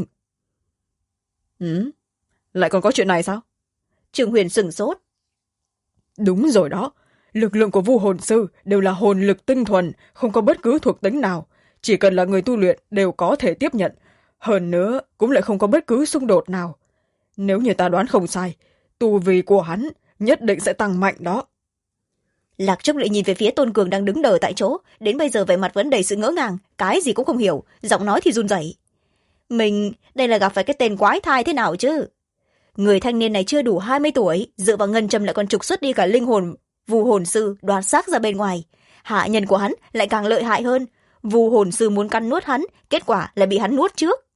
Lại còn có chuyện này sao? Trường Huyền sửng sốt. Đúng rồi đó, lực lượng của vu hồn sư đều là hồn lực tinh thuần, không có bất cứ thuộc tính nào, chỉ cần là người tu luyện đều có thể tiếp nhận, hơn nữa cũng lại không có bất cứ xung đột nào. Nếu như ta đoán không sai, tu vi của hắn nhất định sẽ tăng mạnh đó. Lạc Trúc lại nhìn về phía Tôn Cường đang đứng đờ tại chỗ, đến bây giờ vẻ mặt vẫn đầy sự ngỡ ngàng, cái gì cũng không hiểu, giọng nói thì run rẩy. Mình đây là gặp phải cái tên quái thai thế nào chứ? Người thanh niên này chưa đủ 20 tuổi, dựa vào ngân châm lại còn trục xuất đi cả linh hồn vu hồn sư đoạt xác ra bên ngoài. Hạ nhân của hắn lại càng lợi hại hơn, vu hồn sư muốn cắn nuốt hắn, kết quả là bị hắn nuốt trước.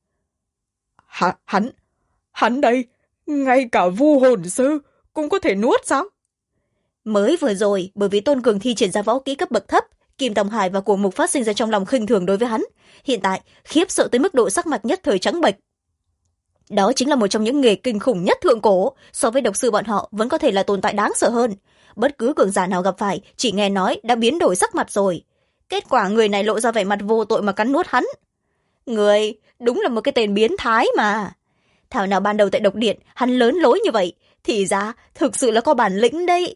Hắn đây, ngay cả vu hồn sư cũng có thể nuốt sao? Mới vừa rồi, bởi vì Tôn Cường thi triển ra võ kỹ cấp bậc thấp, Kim Tòng Hải và Cổ Mục phát sinh ra trong lòng khinh thường đối với hắn. Hiện tại, khiếp sợ tới mức độ sắc mặt nhất thời trắng bệch. Đó chính là một trong những nghề kinh khủng nhất thượng cổ, so với độc sư bọn họ vẫn có thể là tồn tại đáng sợ hơn. Bất cứ cường giả nào gặp phải, chỉ nghe nói đã biến đổi sắc mặt rồi. Kết quả người này lộ ra vẻ mặt vô tội mà cắn nuốt hắn. Người, đúng là một cái tên biến thái mà. Thảo nào ban đầu tại độc điện, hắn lớn lối như vậy, thì ra thực sự là có bản lĩnh đấy.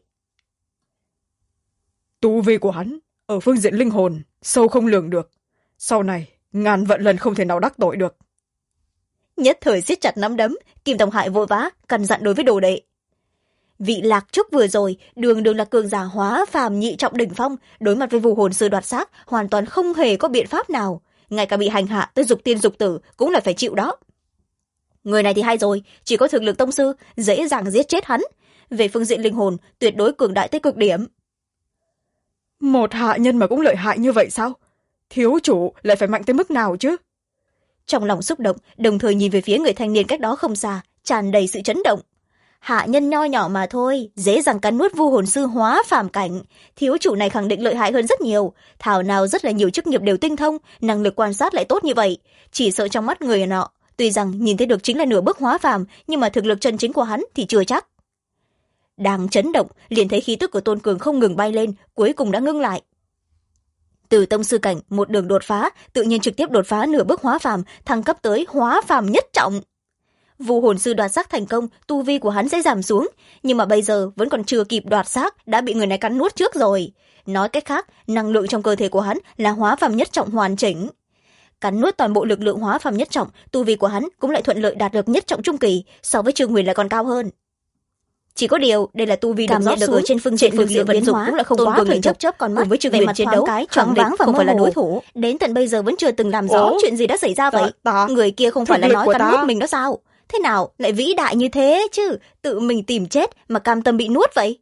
Tu vi của hắn, ở phương diện linh hồn, sâu không lường được. Sau này, ngàn vạn lần không thể nào đắc tội được. Nhất thời siết chặt nắm đấm, Kim Tòng Hải vội vã căn dặn đối với đồ đệ. Vị Lạc Trúc vừa rồi đường là cường giả hóa phàm nhị trọng đỉnh phong, đối mặt với vu hồn sư đoạt xác hoàn toàn không hề có biện pháp nào, ngay cả bị hành hạ tới dục tiên dục tử cũng là phải chịu đó. Người này thì hay rồi, chỉ có thực lực tông sư, dễ dàng giết chết hắn. Về phương diện linh hồn, tuyệt đối cường đại tới cực điểm. Một hạ nhân mà cũng lợi hại như vậy sao? Thiếu chủ lại phải mạnh tới mức nào chứ? Trong lòng xúc động, đồng thời nhìn về phía người thanh niên cách đó không xa, tràn đầy sự chấn động. Hạ nhân nho nhỏ mà thôi, dễ dàng cắn nuốt vu hồn sư hóa phàm cảnh. Thiếu chủ này khẳng định lợi hại hơn rất nhiều. Thảo nào rất là nhiều chức nghiệp đều tinh thông, năng lực quan sát lại tốt như vậy. Chỉ sợ trong mắt người nọ, tuy rằng nhìn thấy được chính là nửa bước hóa phàm, nhưng mà thực lực chân chính của hắn thì chưa chắc. Đang chấn động, liền thấy khí tức của Tôn Cường không ngừng bay lên, cuối cùng đã ngưng lại. Từ tông sư cảnh một đường đột phá, tự nhiên trực tiếp đột phá nửa bước hóa phàm, thăng cấp tới hóa phàm nhất trọng. Vu hồn sư đoạt xác thành công, tu vi của hắn sẽ giảm xuống, nhưng mà bây giờ vẫn còn chưa kịp đoạt xác đã bị người này cắn nuốt trước rồi. Nói cách khác, năng lượng trong cơ thể của hắn là hóa phàm nhất trọng hoàn chỉnh. Cắn nuốt toàn bộ lực lượng hóa phàm nhất trọng, tu vi của hắn cũng lại thuận lợi đạt được nhất trọng trung kỳ, so với Trương Huyền lại còn cao hơn. Chỉ có điều, đây là tu vi cảm nhận được ở trên phương diện biến hóa, cũng là không quá thời chớp con mắt, cùng với Trương Huyền chiến đấu, choáng váng và không phải là đối thủ. Đến tận bây giờ vẫn chưa từng làm rõ chuyện gì đã xảy ra vậy. Người kia không phải là nói cắn nuốt mình đó sao? Thế nào lại vĩ đại như thế chứ, tự mình tìm chết mà cam tâm bị nuốt vậy?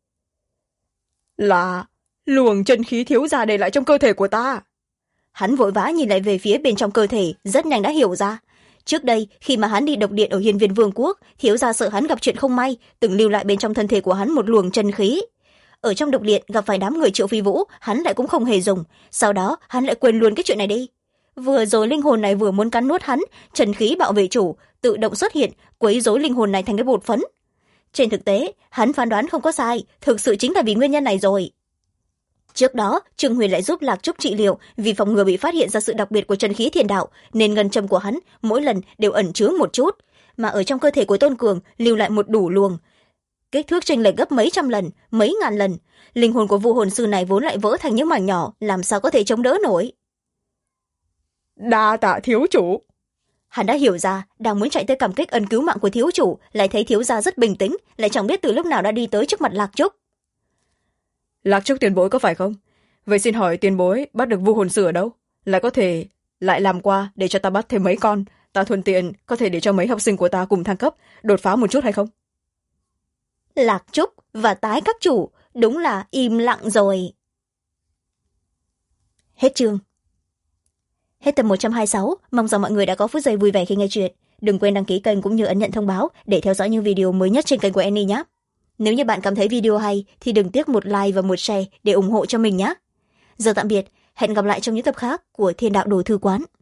Là luồng chân khí thiếu gia để lại trong cơ thể của ta. Hắn vội vã nhìn lại về phía bên trong cơ thể, rất nhanh đã hiểu ra. Trước đây, khi mà hắn đi độc điện ở Hiên Viên Vương quốc, thiếu gia sợ hắn gặp chuyện không may, từng lưu lại bên trong thân thể của hắn một luồng chân khí. Ở trong độc điện gặp phải đám người Triệu Phi Vũ, hắn lại cũng không hề dùng, sau đó hắn lại quên luôn cái chuyện này đi. Vừa rồi linh hồn này vừa muốn cắn nuốt hắn, chân khí bảo vệ chủ tự động xuất hiện, quấy rối linh hồn này thành cái bột phấn. Trên thực tế, hắn phán đoán không có sai, thực sự chính là vì nguyên nhân này rồi. Trước đó, Trương Huyền lại giúp Lạc Trúc trị liệu, vì phòng ngừa bị phát hiện ra sự đặc biệt của chân khí thiên đạo, nên ngân châm của hắn mỗi lần đều ẩn chứa một chút, mà ở trong cơ thể của Tôn Cường lưu lại một đủ luồng. Kích thước chênh lệch gấp mấy trăm lần, mấy ngàn lần, linh hồn của vu hồn sư này vốn lại vỡ thành những mảnh nhỏ, làm sao có thể chống đỡ nổi. Đa tạ thiếu chủ. Hắn đã hiểu ra, đang muốn chạy tới cảm kích ân cứu mạng của thiếu chủ, lại thấy thiếu gia rất bình tĩnh, lại chẳng biết từ lúc nào đã đi tới trước mặt Lạc Trúc. Lạc Trúc tiền bối có phải không? Vậy xin hỏi tiền bối bắt được vu hồn sư ở đâu? Lại có thể lại làm qua để cho ta bắt thêm mấy con, ta thuận tiện có thể để cho mấy học sinh của ta cùng thăng cấp, đột phá một chút hay không? Lạc Trúc và Tái các chủ đúng là im lặng rồi. Hết chương. Hết tập 126, mong rằng mọi người đã có phút giây vui vẻ khi nghe chuyện. Đừng quên đăng ký kênh cũng như ấn nhận thông báo để theo dõi những video mới nhất trên kênh của Annie nhé. Nếu như bạn cảm thấy video hay thì đừng tiếc một like và một share để ủng hộ cho mình nhé. Giờ tạm biệt, hẹn gặp lại trong những tập khác của Thiên Đạo Đồ Thư Quán.